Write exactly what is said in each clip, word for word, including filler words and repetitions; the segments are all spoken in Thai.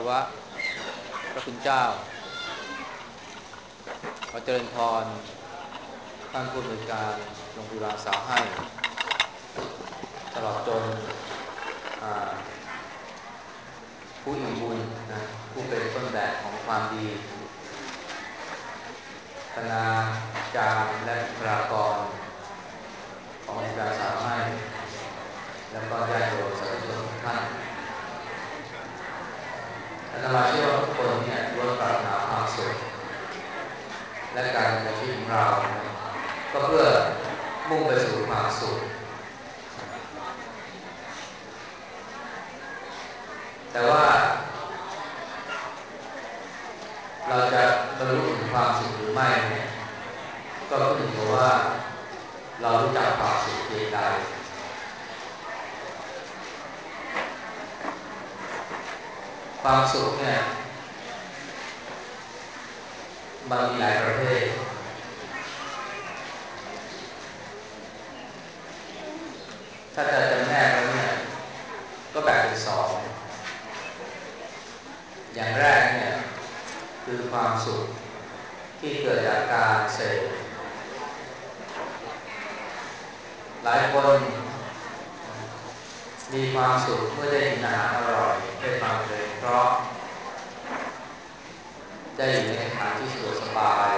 วะพระคุณเจ้าขอเจริญพรท่านผู้อำนวยการโรงพยาบาลสาวให้ตลอดจนผู้อิ่มบุญนะผู้เป็นต้นแบบของความดีคณาจารย์และบุคลากรของโรงพยาบาลสาวให้แล้วก็ญาติโยมสาธุชนทุกท่านอาตมาเชื่อว่าทุกคนเนี่ยล้วนปรารถนาความสุขและการดำเนินชีวิตของเราก็เพื่อมุ่งไปสู่ความสุขแต่ว่าเราจะบรรลุถึงความสุขหรือไม่เนี่ยก็ขึ้นอยู่กับว่าเรารู้จักความสุขเพียงใดความสุขเนี่ยมันมีหลายประเภทถ้าจะจำแนกแล้วเนี่ยก็แบ่งเป็นสองอย่างแรกเนี่ยคือความสุขที่เกิดจากการเสพหลายคนมีความสุขเมื่อได้กินอาหารอร่อยได้ฟังเพลงเพราะได้อยู่ในสถานที่สะดวกสบาย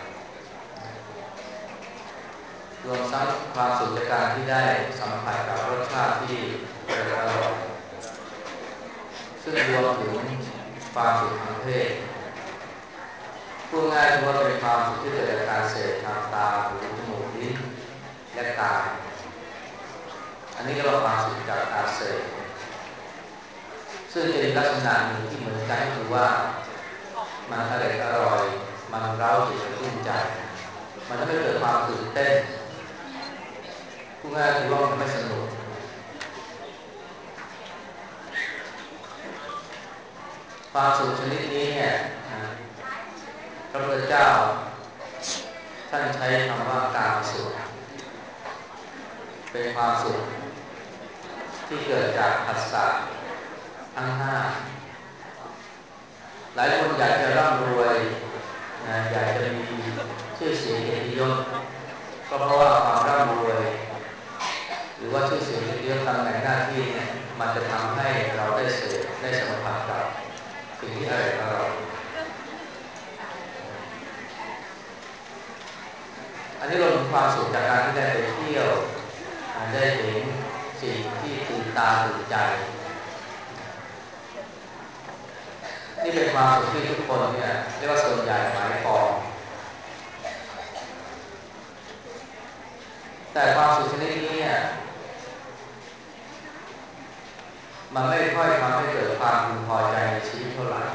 รวมทั้งความสุขจากการที่ได้สัมผัสกับรสชาติที่อร่อยซึ่งรวมถึงความสุขทางเพศพูดง่ายๆว่าเป็นความสุขที่เกิดจากการเสพทางตาหูจมูกลิ้นและกายอันนี้เรียกว่าความสุขจากการเสพซึ่งเป็นลักษณะหนึ่งที่เหมือนกันก็คือว่ามันอร่อยอร่อยมันเร้าจิตกระตุ้นใจมันทำให้เกิดความตื่นเต้นพูดง่ายๆคือว่ามันไม่สนุกความสุขชนิดนี้เนี่ยพระพุทธเจ้าท่านใช้คำว่ากามสุขเป็นความสุขที่เกิดจากผัสสะทั้งห้าหลายคนอยากจะร่ำรวยนะอยากจะมีชื่อเสียงเกียรติยศก็เพราะว่าความร่ำรวยหรือว่าชื่อเสียงเกียรติยศตำแหน่งหน้าที่เนี่ยมันจะทำให้เราได้เสพได้สัมผัสกับสิ่งที่อร่อยอร่อยอันนี้เรามีความสุขจากการที่ได้ไปเที่ยวได้เห็นสิ่งที่ตื่นตาตื่นใจนี่เป็นความสุขที่ทุกคนเนี่ยเรียกว่าส่วนใหญ่หมายปองแต่ความสุขชนิดนี้เนี่ยมันไม่ค่อยทำให้เกิดความพึงพอใจในชีวิตเท่าไหร่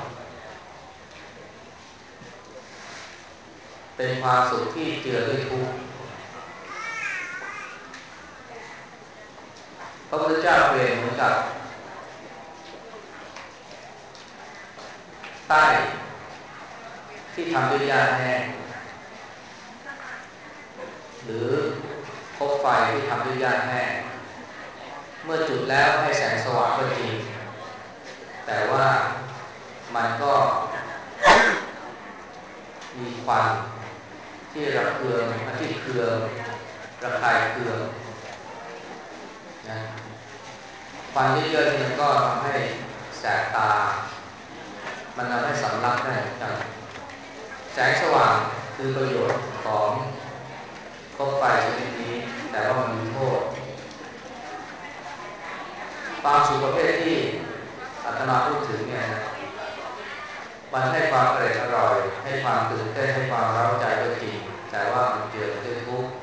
เป็นความสุขที่เจือด้วยทุกข์พระพุทธเจ้าเปรียบเหมือนกับใต้ที่ทำด้วยหญ้าแห้งหรือคบไฟที่ทำด้วยหญ้าแห้งเมื่อจุดแล้วให้แสงสว่างก็จริงแต่ว่ามันก็มีควันที่ระเคืองที่เคืองระคายเคืองนะควันเยอะๆนี่มันก็ทำให้แสบตามันทำให้สำลักได้เหมือนกันแสงสว่างคือประโยชน์ของคบไฟชนิดนี้แต่ว่ามันมีโทษความสุขประเภทที่อาตมาพูดถึงเนี่ยนะมันให้ความอร่อยอร่อยให้ความตื่นเต้นให้ความเร้าใจก็จริงแต่ว่ามันเจือด้วยทุกข์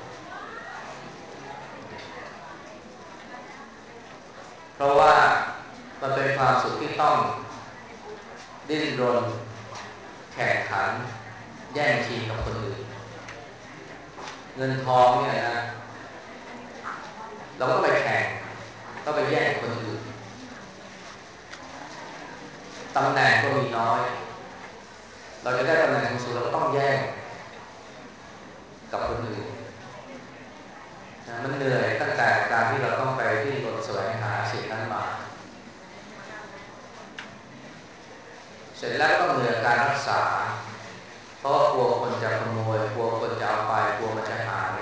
เพราะว่ามันเป็นความสุขที่ต้องดิ้นรนแข่งขันแย่งชิงกับคนอื่นเงินทองเนี่ยนะเราก็ไปแข่งก็ไปแย่งคนอื่นตำแหน่งก็มีน้อยเราจะได้ตำแหน่งสูงเราก็ต้องแย่งกับคนอื่นนะมันเหนื่อยตั้งแต่การที่เราต้องไปที่รนแสวงหาสิ่งนั้นมาร็จแล้วก็ต้องเหนื่อยการรักษาเพราะกลัวคนจะขโมยกลัวคนจะเอาไปกลัวมันจะหาย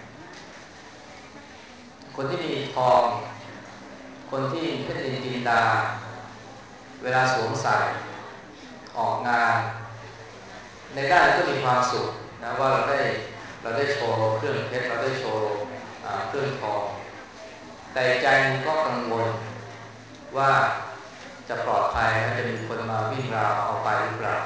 คนที่มีทองคนที่เพชรนินจินดาเวลาสวมใส่ออกงานในด้านก็มีความสุขนะว่าเราได้เราได้โชว์เครื่องเพชรเราได้โชว์เครื่องทองแต่ใจก็กังวลว่าจะปลอดภัยไหมจะมีคนมาวิ่งราวเอาไปหรือเปล่า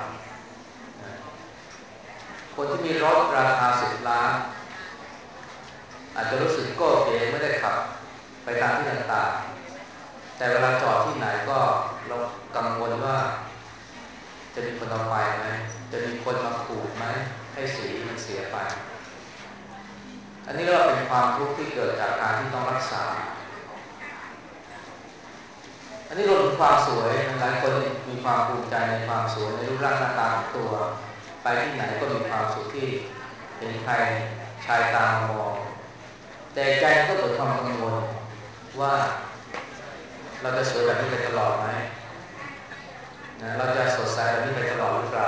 คนที่มีรถราคาสิบล้านอาจจะรู้สึกโก้เก๋ไม่ได้ขับไปตามที่ต่างๆแต่เวลาจอดที่ไหนก็เรากังวลว่าจะมีคนเอาไปไหมจะมีคนมาขูดไหมให้สีมันเสียไปอันนี้เรียกว่าเป็นความทุกข์ที่เกิดจากการที่ต้องรักษาอันนี้รวมถึงความสวยหลายคนมีความภูมิใจในความสวยในรูปร่างหน้าตาของตัวไปที่ไหนก็มีความสุขที่เห็นใครชายตามองแต่ใจก็เกิดความกังวลว่าเราจะสวยแบบนี้ไปตลอดไหมนะเราจะสดใสแบบนี้ไปตลอดหรือเปล่า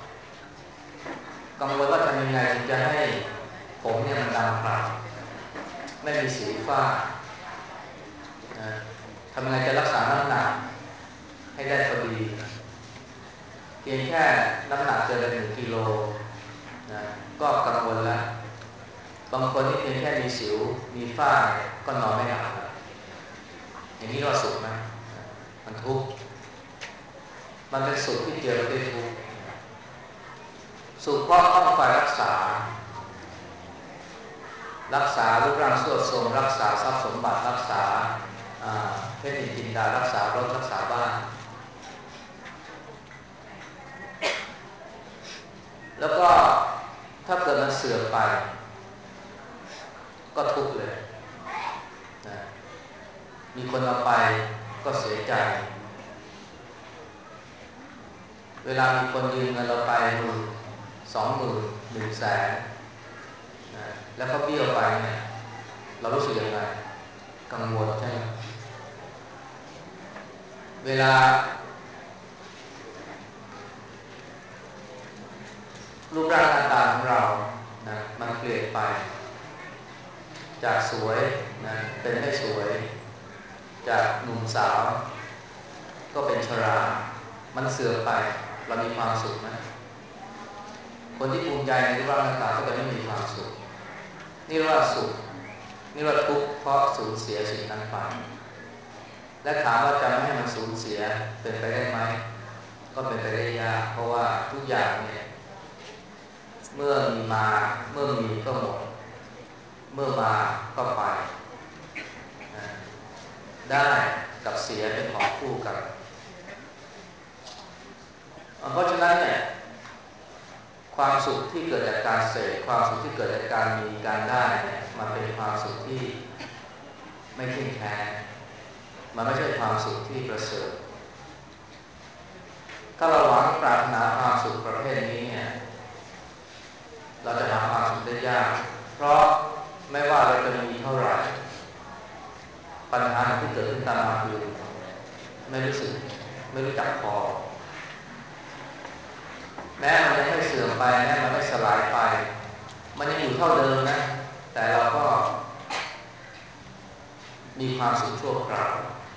กังวลว่าทำยังไงถึงจะให้ผมเนี่ยมันดำขาวไม่มีสิวฝ้านะทำยังไงจะรักษาน้ำหนักให้ได้พอดีเพียงแค่น้ำหนักเกินไปหนึ่งกิโลนะก็กังวลแล้วบางคนที่เพียงแค่มีสิวมีฝ้าก็นอนไม่หลับแล้วอย่างนี้เราสุขไหมมันทุกข์มันเป็นสุขที่เจอด้วยทุกข์สุขเพราะต้องคอยรักษารักษารูปร่างสวยทรงรักษาทรัพย์สมบัติรักษาเพชรนินจินดารักษารถรักษาบ้านแล้วก็ถ้าเกิดมันเสื่อมไปก็ทุกข์เลยนะมีคนเอาไปก็เสียใจเวลามีคนยืมเงินเราไปหมื่นสองหมื่นหนึ่งแสนนะแล้วก็เบี้ยวไปเนี่ยเรารู้สึกยังไงกังวลใช่ไหมเวลารูปร่างหน้าตาของเรานะมันเปลี่ยนไปจากสวยนะเป็นไม่สวยจากหนุ่มสาวก็เป็นชรามันเสื่อมไปเรามีความสุขไหมคนที่ภูมิใจในรูปร่างหน้าตาก็จะไม่มีความสุขนี่ว่าสุขนี่ว่าทุกข์เพราะสูญเสียสิ่งนั้นไปและถามว่าจะไม่ให้มันสูญเสียเป็นไปได้ไหมก็เป็นไปได้ยากเพราะว่าทุกอย่างเนี่ยเมื่อมีมาเมื่อมีก็หมดเมื่อมาก็ไปได้กับเสียเป็นของคู่กันเพราะฉะนั้นเนี่ยความสุขที่เกิดจากการเสพความสุขที่เกิดจากการมีการได้เนี่ยมันเป็นความสุขที่ไม่เที่ยงแท้มันไม่ใช่ความสุขที่ประเสริฐถ้าเราหวังปรารถนาความสุขประเภทนี้เนี่ยเราจะหาความสุขได้ยากเพราะไม่ว่าเราจะมีเท่าไหร่ปัญหาที่เกิดขึ้นตามมาคือไม่รู้สึกไม่รู้จักพอแม้มันยังไม่เสื่อมไปแม้มันไม่สลายไปมันยังอยู่เท่าเดิมนะแต่เราก็มีความสุขชั่วคราว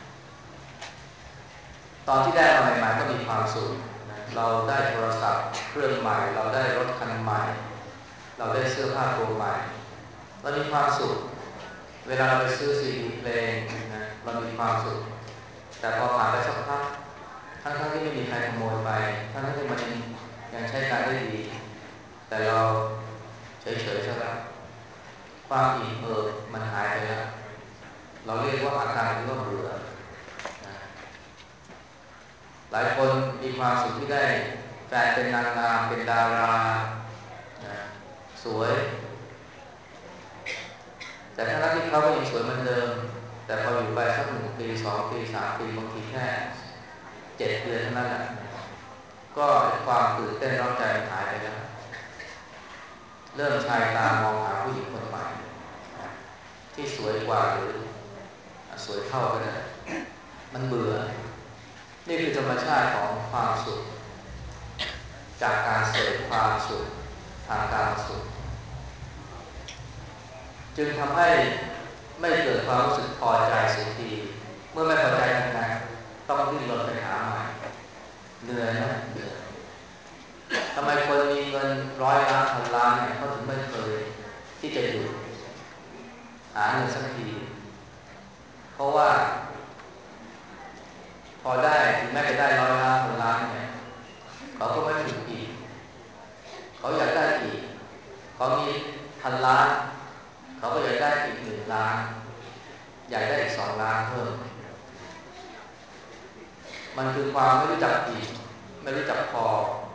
ตอนที่ได้มาใหม่ๆก็มีความสุขเราได้โทรศัพท์เครื่องใหม่เราได้รถคันใหม่เราได้เสื้อผ้าตัวใหม่เรามีความสุขเวลาเราไปซื้อซีดีเพลงนะเรามีความสุขแต่พอผ่านไปสักพักทั้งๆที่ไม่มีใครขโมยไปทั้งๆที่มันยังยังใช้การได้ดีแต่เราเฉยๆซะแล้วความอิ่มเอิบมันหายไปแล้วเราเรียกว่าอาการที่ว่าเบื่อหลายคนมีความสุขที่ได้แฟนเป็นนางงามเป็นดาราสวยแต่ถ้าที่เขาก็ยังสวยเหมือนเดิมแต่พออยู่ไปสักหนึ่งปีสองปีสามปีบางทีแค่เจ็ดเดือนเท่านั้นแหละก็ความตื่นเต้นร้อนใจหายไปแล้วเริ่มชายตามองหาผู้หญิงคนใหม่ที่สวยกว่าหรือสวยเท่าก็ได้มันเบื่อนี่คือธรรมชาติของความสุขจากการเสพความสุขทางการสุขจึงทำให้ไม่เกิดความรู้สึกพอใจสักทีเมื่อไม่พอใจทำไงต้องดิ้นรนไปหาใหม่เหนื่อยนะเหนื่อยทำไมคนมีเงินร้อยล้านพันล้านเนี่ยเขาถึงไม่เคยที่จะหยุดหาเงินสักทีเพราะว่าพอได้ถึงแม้จะได้ร้อยล้านพันล้านเนี่ยเขาก็ไม่ถึงอีกเขาอยากได้อีกเขามีพันล้านเขาก็อยากได้อีกหนึ่งล้านอยากได้อีกสองล้านเพิ่มมันคือความไม่รู้จักอีกไม่รู้จักพอ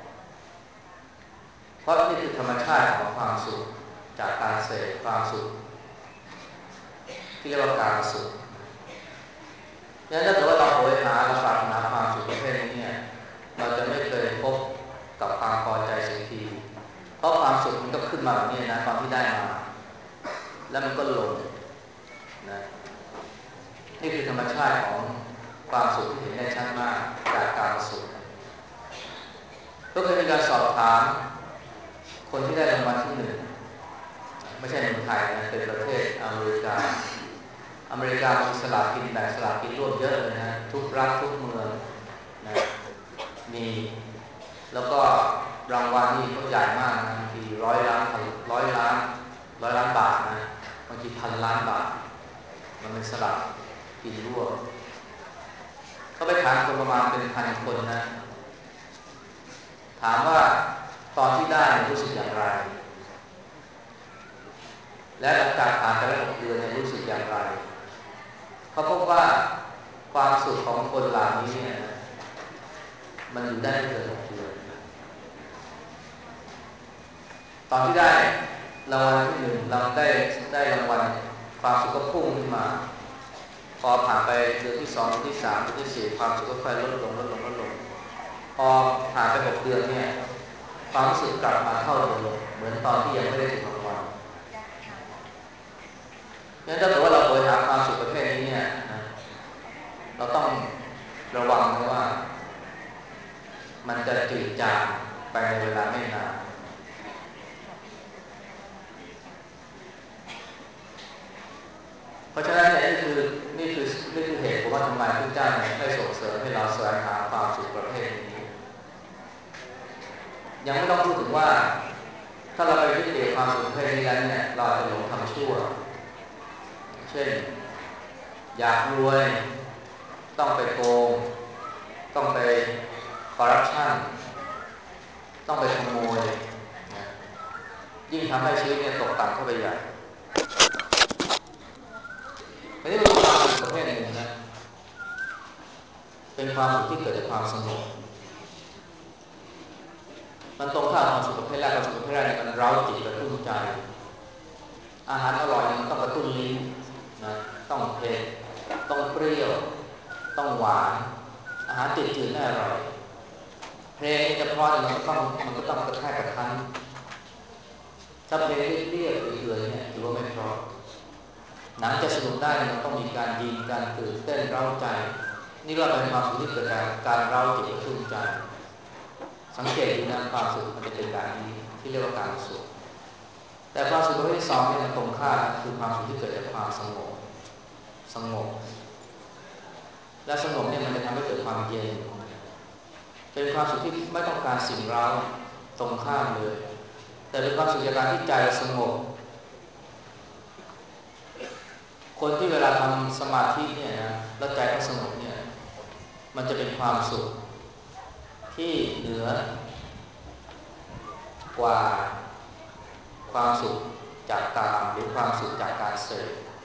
เพราะนี่คือธรรมชาติของความสุขจากการเสพความสุขที่เรียกว่าการสุขดังนั้นถ้าเกิดว่าเราโหยหาเราปรารถนาความสุขประเภทนี้เนี่ยเราจะไม่เคยพบกับความพอใจสักทีเพราะความสุขมันก็ขึ้นมาแบบนี้นะตอนที่ได้มาแล้วมันก็ลงนะนี่คือธรรมชาติของความสุขที่เห็นได้ชัดมากจากการสุขก็เคยมีการสอบถามคนที่ได้รางวัลที่หนึ่งไม่ใช่เมืองไทยนะเป็นประเทศอเมริกาอเมริกามีสลากกินแบ่งสลากกินรวมเยอะเลยนะทุกรัฐทุกเมืองนะมีแล้วก็รางวัลนี่เขาใหญ่มากนะบางทีร้อยล้านร้อยล้านร้อยล้านบาทนะบางทีพันล้านบาทมันเป็นสลากกินรวมเขาไปถามคนประมาณเป็นพันคนนะถามว่าตอนที่ได้รู้สึกอย่างไรและหลังจากผ่านไปแล้วหกเดือนเนี่ยรู้สึกอย่างไรเขาพบว่าความสุขของคนเหล่านี้เนี่ยมันอยู่ได้ไม่เกินหกเดือนตอนที่ได้รางวัลที่หนึ่งเราได้ได้รางวัลความสุขก็พุ่งขึ้นมาพอผ่านไปเดือนที่สองเดือนที่สามเดือนที่สี่ความสุขก็ค่อยลดลงลดลงลดลงพอผ่านไปหกเดือนเนี่ยความรู้สึกกลับมาเท่าเดิมเหมือนตอนที่ยังไม่ได้ถูกรางวัลงั้นถ้าเกิดว่าเราโหยหาความสุขประเภทนี้เนี่ยนะเราต้องระวังนะว่ามันจะจืดจางไปในเวลาไม่นานเพราะฉะนั้นเนี่ยนี่คือนี่คือนี่คือเหตุผลว่าทำไมพระเจ้าเนี่ยไม่ส่งเสริมให้เราแสวงหาความสุขประเภทนี้ยังไม่ต้องพูดถึงว่าถ้าเราไปยึดติดความสุขประเภทนี้แล้วเนี่ยเราจะหลงทำชั่วเช่นอยากรวยต้องไปโกงต้องไปคอร์รัปชันต้องไปขโมยนะยิ่งทำให้ชีวิตเนี่ยตกต่ำเข้าไปใหญ่อันนี้เป็นความสุขประเภทหนึ่งนะเป็นความสุขที่เกิดจากความสงบมันตรงข้ามความสุขประเภทแรกความสุขประเภทแรกเนี่ยมันเร้าจิตกระตุ้นใจอาหารอร่อยมันต้องกระตุ้นลิ้นนะต้องเผ็ดต้องเปรี้ยวต้องหวานอาหารจืดๆน่าอร่อยเพลงจะเพราะมันก็ต้องมันก็ต้องกระแทกกระทันถ้าเพลงเรียบๆเอื่อยๆเนี่ยถือว่าไม่เพราะหนังจะสนุกได้มันต้องมีการยิงการตื่นเต้นเร้าใจนี่ก็เป็นความสุขที่เกิดจากการเร้าจิตกระตุ้นใจสังเกตดูนะความสุขมันจะเป็นแบบนี้ที่เรียกว่าการสุขแต่ความสุขประเภทที่สองเนี่ยมันตรงข้ามคือความสุขที่เกิดจากความสงบสงบและสงบเนี่ยมันจะทำให้เกิดความเย็นเป็นความสุขที่ไม่ต้องการสิ่งเร้าตรงข้ามเลยแต่เป็นความสุขจากการที่ใจสงบคนที่เวลาทำสมาธิเนี่ยนะแล้วใจเขาสงบเนี่ยมันจะเป็นความสุขที่เหนือกว่าความสุขจากกามหรือความสุขจากการเสพ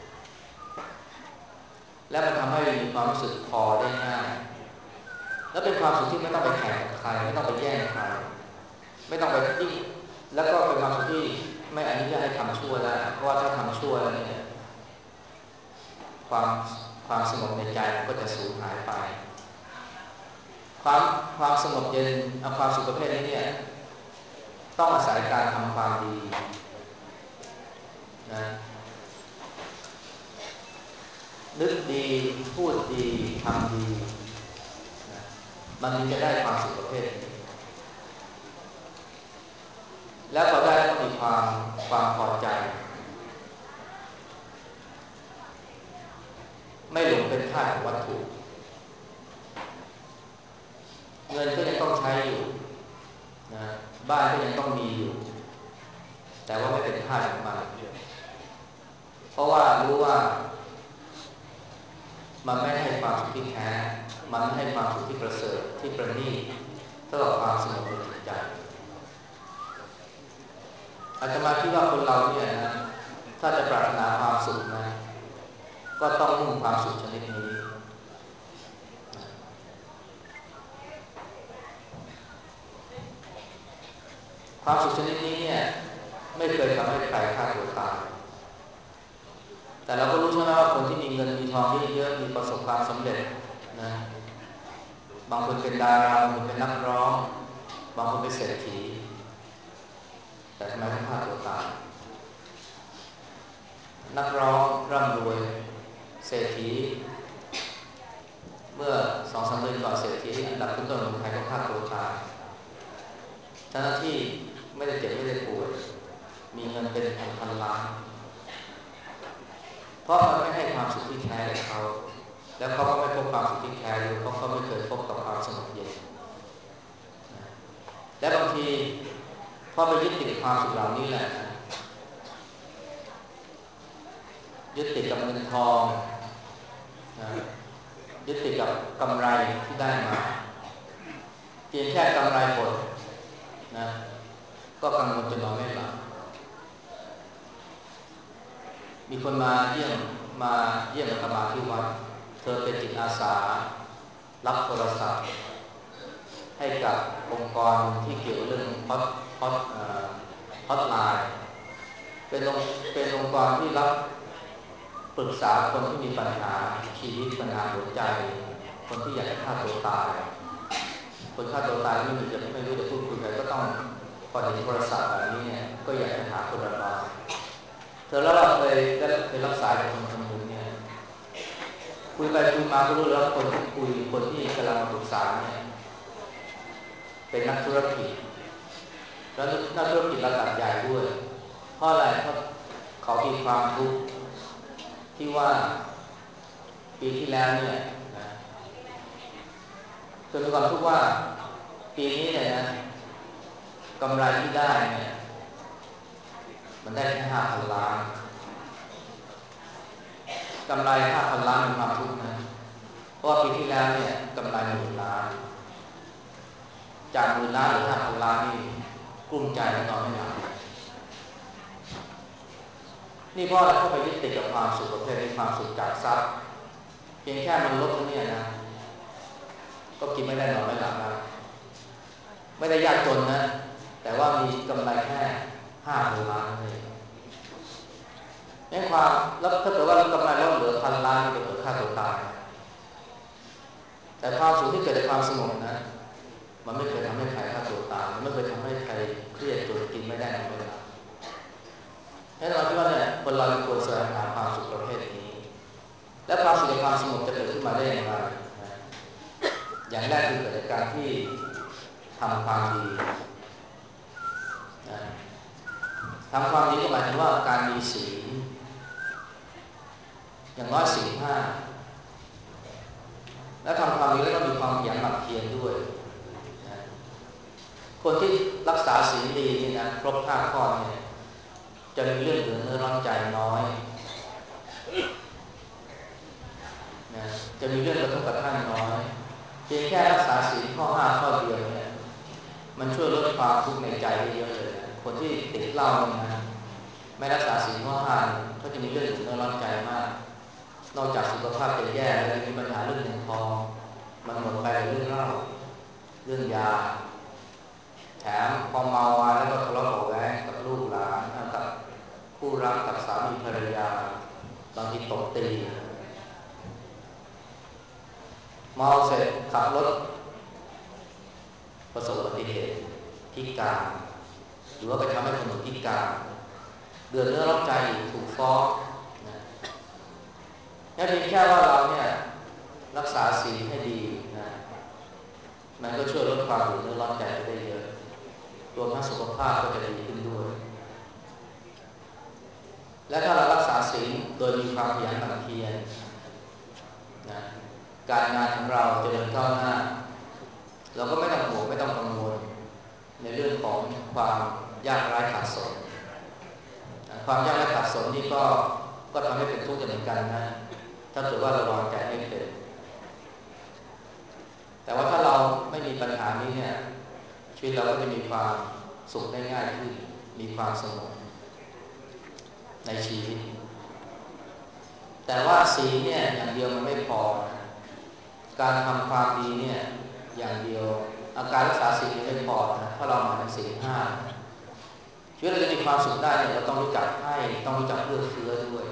และมันทำให้มีความรู้สึกพอได้ง่ายและเป็นความสุขที่ไม่ต้องไปแข่งกับใครไม่ต้องไปแย่งใครไม่ต้องไปยิ่งแล้วก็เป็นความสุขที่ไม่อนุญาตให้ทำชั่วได้เพราะว่าถ้าทำชั่วแล้วเนี่ยความความสงบในใจก็จะสูญหายไปความความสงบเย็นความสุขประเภทนี้เนี่ยต้องอาศัยการทำความดีนะนึกดีพูดดีทำดีนะมันจะได้ความสุขประเภทนี้แล้วพอได้ก็มีความความพอใจไม่หลงเป็นทาสของวัตถุเงินก็ยังต้องใช้อยู่นะบ้านก็ยังต้องมีอยู่แต่ว่าไม่เป็นทาสของมันเพราะว่ารู้ว่ามันไม่ให้ความสุขที่แท้มันไม่ให้ความสุขที่ประเสริฐที่ประณีตเท่ากับความสงบในจิตใจอาตมาคิดว่าคนเราเนี่ยนะถ้าจะปรารถนาความสุขนะก็ต้องมุ่งความสุขชนิดนี้ความสุขชนิดนี้เนี่ยไม่เคยทำให้ใครฆ่าตัวตายแต่เราก็รู้ใช่ไหมว่าคนที่มีเงินมีทองเยอะๆมีประสบความสำเร็จนะบางคนเป็นดาราบางคนเป็นนักร้องบางคนเป็นเศรษฐีแต่ทำไมต้องฆ่าตัวตายนักร้องร่ำรวยเศรษฐีเมื่อสองสามเดือนก่อนเศรษฐีอันดับต้นๆของไทยก็ฆ่าตัวตายทั้งที่ไม่ได้เจ็บไม่ได้ป่วยมีเงินเป็นพันพันล้านเพราะมันไม่ให้ความสุขที่แท้กับเขาแล้วเขาก็ไม่พบความสุขที่แท้เลยเพราะเขาไม่เคยพบกับความสงบเย็นและบางทีพอไปยึดติดความสุขเหล่านี้แหละยึดติดกับเงินทองนะยึดติดกับกำไรที่ได้มาเพียงแค่กำไรหมดนะก็กังวลจนนอนไม่หลับมีคนมาเยี่ยมมาเยี่ยมอาตมาที่วัดเธอเป็นจิตอาสารับโทรศัพท์ให้กับองค์กรที่เกี่ยวเรื่องฮอตฮอตฮอตไลน์เป็นองค์เป็นองค์กรที่รับปรึกษาคนที่มีปัญหาชีวิตปัญหาหัวใจคนที่อยากจะฆ่าตัวตายคนฆ่าตัวตายไม่มีจะไม่รู้จะพูดคุยกันก็ต้องพอเห็นโทรศัพท์แบบนี้เนี่ยก็อยากจะหาคนระบายเธอแล้วเราเคยได้เคยรับสายจากคนคนหนึ่งเนี่ยคุยไปคุยมาก็รู้แล้วคนที่คุยคนที่กำลังมาปรึกษาเนี่ยเป็นนักธุรกิจแล้วนักธุรกิจระดับใหญ่ด้วยเพราะอะไรเพราะเขามีความทุกข์ที่ว่าปีที่แล้วเนี่ยนะคือมีความทุกข์ว่าปีนี้เนี่ยนะกำไรที่ได้เนี่ยมันได้แค่ห้าพันล้านกำไรห้าพันล้านเป็นความทุกข์นะเพราะว่าปีที่แล้วเนี่ยกำไรหมื่นล้านจากหมื่นล้านเหลือห้าพันล้านนี่กลุ้มใจและนอนไม่หลับนี่เพราะอะไรเพราะไปยึดติดกับความสุขประเภทนี้ความสุขจากทรัพย์เพียงแค่มันลดเท่านี้นะก็กินไม่ได้นอนไม่หลับนะไม่ได้ยากจนนะแต่ว่ามีกำไรแค่ห้าพันล้านเลยนี่ความแล้วถ้าเกิดว่ากำไรลดเหลือพันล้านก็เหลือค่าตัวตายแต่ความสุขที่เกิดจากความสงบนะมันไม่เคยทำให้ใครฆ่าตัวตายมันไม่เคยทำให้ใครเครียดจนกินไม่ได้นอนไม่หลับให้เราคิดว่าเนี่ยคนเราควรแสวงหาความสุขประเภทนี้และความสุขกับความสงบจะเกิดขึ้นมาได้อย่างไรอย่างแรกคือเกิดจากการที่ทำความดีนะทำความดีก็หมายถึงว่าการมีศีลอย่างน้อยศีลห้าและทำความดีแล้วก็มีความขยันหมั่นเพียรด้วยนะคนที่รักษาศีลดีนี่นะครบห้าข้อเนี่ยจะมีเรื่องเหลือเนื้อร้อนใจน้อยนะจะมีเรื่องกระทบกระทั่งน้อยเพียงแค่รักษาศีลข้อห้าข้อเดียวเนี่ยมันช่วยลดความทุกข์ในใจได้เยอะเลยคนที่ติดเหล้าเนี่ยนะไม่รักษาศีลข้อห้าเขาจะมีเรื่องเหลือเนื้อร้อนใจมากนอกจากสุขภาพจะแย่แล้วยังมีปัญหาเรื่องเงินทองมันหมดไปเรื่องเหล้าเรื่องยาแถมพอเมามาแล้วก็ทะเลาะเบาะแว้งกับลูกหลานกับคู่รักกับสามีภรรยาบางทีตบตีเมาเสร็จขับรถประสบอุบัติเหตุพิการหรือว่าไปทำให้คนอื่นพิการเดือดเนื้อร้อนใจถูกฟ้องนะแค่เพียงแค่ว่าเราเนี่ยรักษาศีลให้ดีนะมันก็ช่วยลดความเดือดเนื้อร้อนใจไปได้เยอะรวมทั้งสุขภาพก็จะดีขึ้นด้วยและถ้าเรารักษาศีลโดยมีความขยันหมั่นเพียรนะการงานของเราเจริญก้าวหน้าเราก็ไม่ต้องห่วงไม่ต้องกังวลในเรื่องของความยากไร้ขัดสนความยากไร้ขัดสนนี่ก็ก็ทำให้เป็นทุกข์เหมือนกันนะถ้าเกิดว่าเราวางใจไม่เป็นแต่ว่าถ้าเราไม่มีปัญหานี้เนี่ยชีวิตเราก็จะมีความสุขได้ง่ายขึ้นมีความสงบในชีวิตแต่ว่าศีลเนี่ยอย่างเดียวมันไม่พอนะการทำความดีเนี่ยอย่างเดียวอาการรักษาศีลไม่พอนะถ้าเราหมายถึงศีลห้าชีวิตเราจะมีความสุขได้เนี่ยเราต้องรู้จักให้ต้องรู้จักเลือกเฟื้อด้วย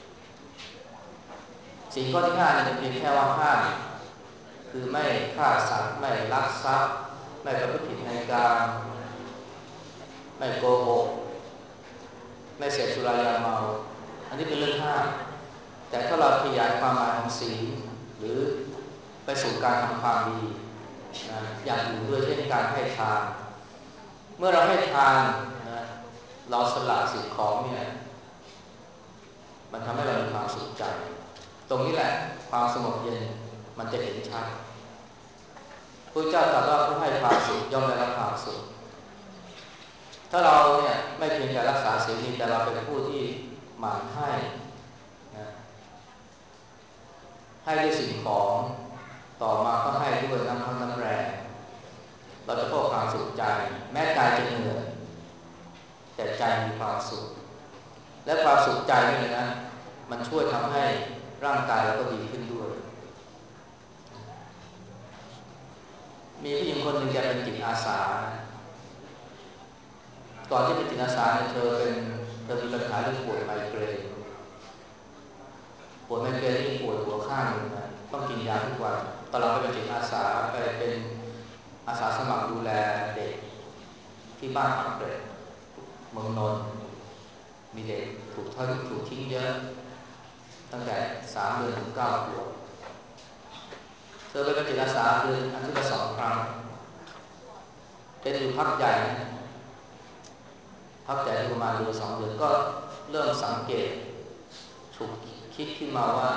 ศีลข้อที่ห้าเนี่ยเป็นเพียงแค่ว่าห้ามคือไม่ฆ่าสัตว์ไม่ลักทรัพย์ไม่ประพฤติผิดในการไม่โกหกไม่เสพสุรายาเมาอันนี้เป็นเรื่องห้ามแต่ถ้าเราขยายความหมายของศีลหรือไปสู่การทำความดีนะอย่างอื่นด้วยเช่นการให้ทานเมื่อเราให้ทานนะเราสละสิ่งของเนี่ยมันทำให้เรามีความสุขใจตรงนี้แหละความสงบเย็นมันจะเห็นชัดพระเจ้าตรัสว่าผู้ให้ความสุขย่อมได้รับความสุขถ้าเราเนี่ยไม่เพียงแต่รักษาศีลแต่เราเป็นผู้ที่หมั่นให้นะให้ด้วยสิ่งของต่อมาก็ให้ด้วยน้ำพักน้ำแรงเราจะพบความสุขใจแม้กายจะเหนื่อยแต่ใจมีความสุขและความสุขใจนี่นะมันช่วยทำให้ร่างกายเราก็ดีขึ้นด้วยมีผู้หญิงคนหนึ่งแกเป็นจิตอาสาก่อนที่เป็นจิตอาสาเนี่ยเธอเป็นเธอมีปัญหาเรื่องปวดไมเกรนปวดไมเกรนที่ปวดหัวข้างนึงนะต้องกินยาทุกวันตอนเราไปเป็นจิตอาสาไปเป็นอาสาสมัครดูแลเด็กที่บ้านปากเกร็ดเมืองนนท์มีเด็กถูกทอดถูกทิ้งเยอะตั้งแต่สามเดือนถึงเก้าขวบเธอไปเป็นจิตอาสาเดือนอาทิตย์ละสองครั้งเป็นอยู่พักใหญ่พักใหญ่ประมาณเดือนสองเดือนก็เริ่มสังเกตฉุกคิดขึ้นมาว่า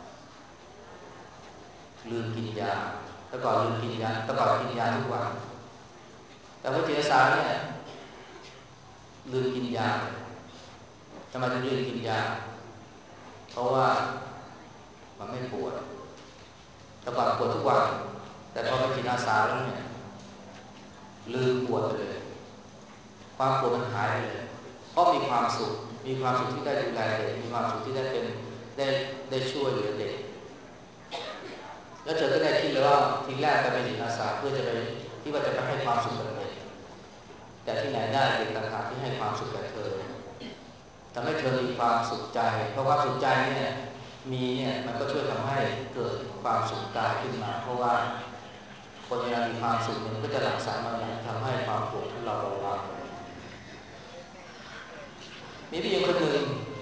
ลืมกินยาแต่ก่อนลืมกินยาแต่ก่อนกินยาทุกวันแต่พอจิตอาสาเนี่ยลืมกินยาทำไมถึงลืมกินยาเพราะว่ามันไม่ปวดแต่ก่อนปวดทุกวันแต่พอเป็นจิตอาสาแล้วเนี่ยลืมปวดไปเลยความปวดมันหายไปเลยเพราะมีความสุขมีความสุขที่ได้ดูแลเด็กมีความสุขที่ได้เป็นได้ได้ช่วยเหลือเด็กแล้วเธอก็ได้คิดเลยว่าทีแรกจะเป็นจิตอาสาเพื่อจะไปที่ว่าจะไปให้ความสุขกับเด็กแต่ที่ไหนได้เด็กต่างหากที่ให้ความสุขกับเธอทำให้เธอมีความสุขใจเพราะความสุขใจเนี่ยมีเนี่ยมันก็ช่วยทำให้เกิดความสุขกายขึ้นมาเพราะว่าคนเวลามีความสุขมันก็จะหลั่งสารบางอย่างทำให้ความปวดทุเลาเบาบางมีผู้หญิงคนหนึ่ง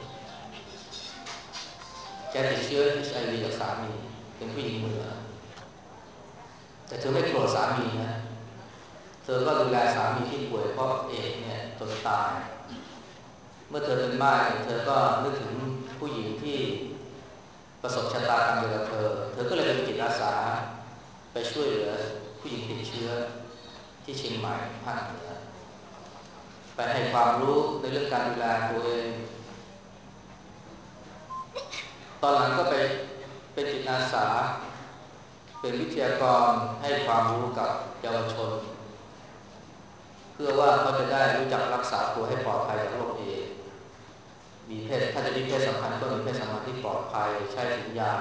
แกติดเชื้อ เอช ไอ วี จากสามีเป็นผู้หญิงเหนือแต่เธอไม่โกรธสามีนะเธอก็ดูแลสามีที่ป่วยเพราะเอดส์เนี่ยจนตายเมื่อเธอเป็นบ้านเธอก็นึกถึงผู้หญิงที่ประสบชะตากรรมเดียวกับเธอเธอก็เลยเป็นจิตอาสาไปช่วยเหลือผู้หญิงติดเชื้อที่เชียงใหม่ภาคเหนือไปให้ความรู้ในเรื่องการดูแลตัวเองตอนหลังก็ไปเป็นจิตอาสาเป็นวิทยากรให้ความรู้กับเยาวชนเพื่อว่าเขาจะได้รู้จักรักษาตัวให้ปลอดภัยจากโรคเอดส์มีเพศถ้าจะมีเพศสัมพันธ์ก็มีเพศสัมพันธ์ที่ปลอดภัยใช้ถุงยาง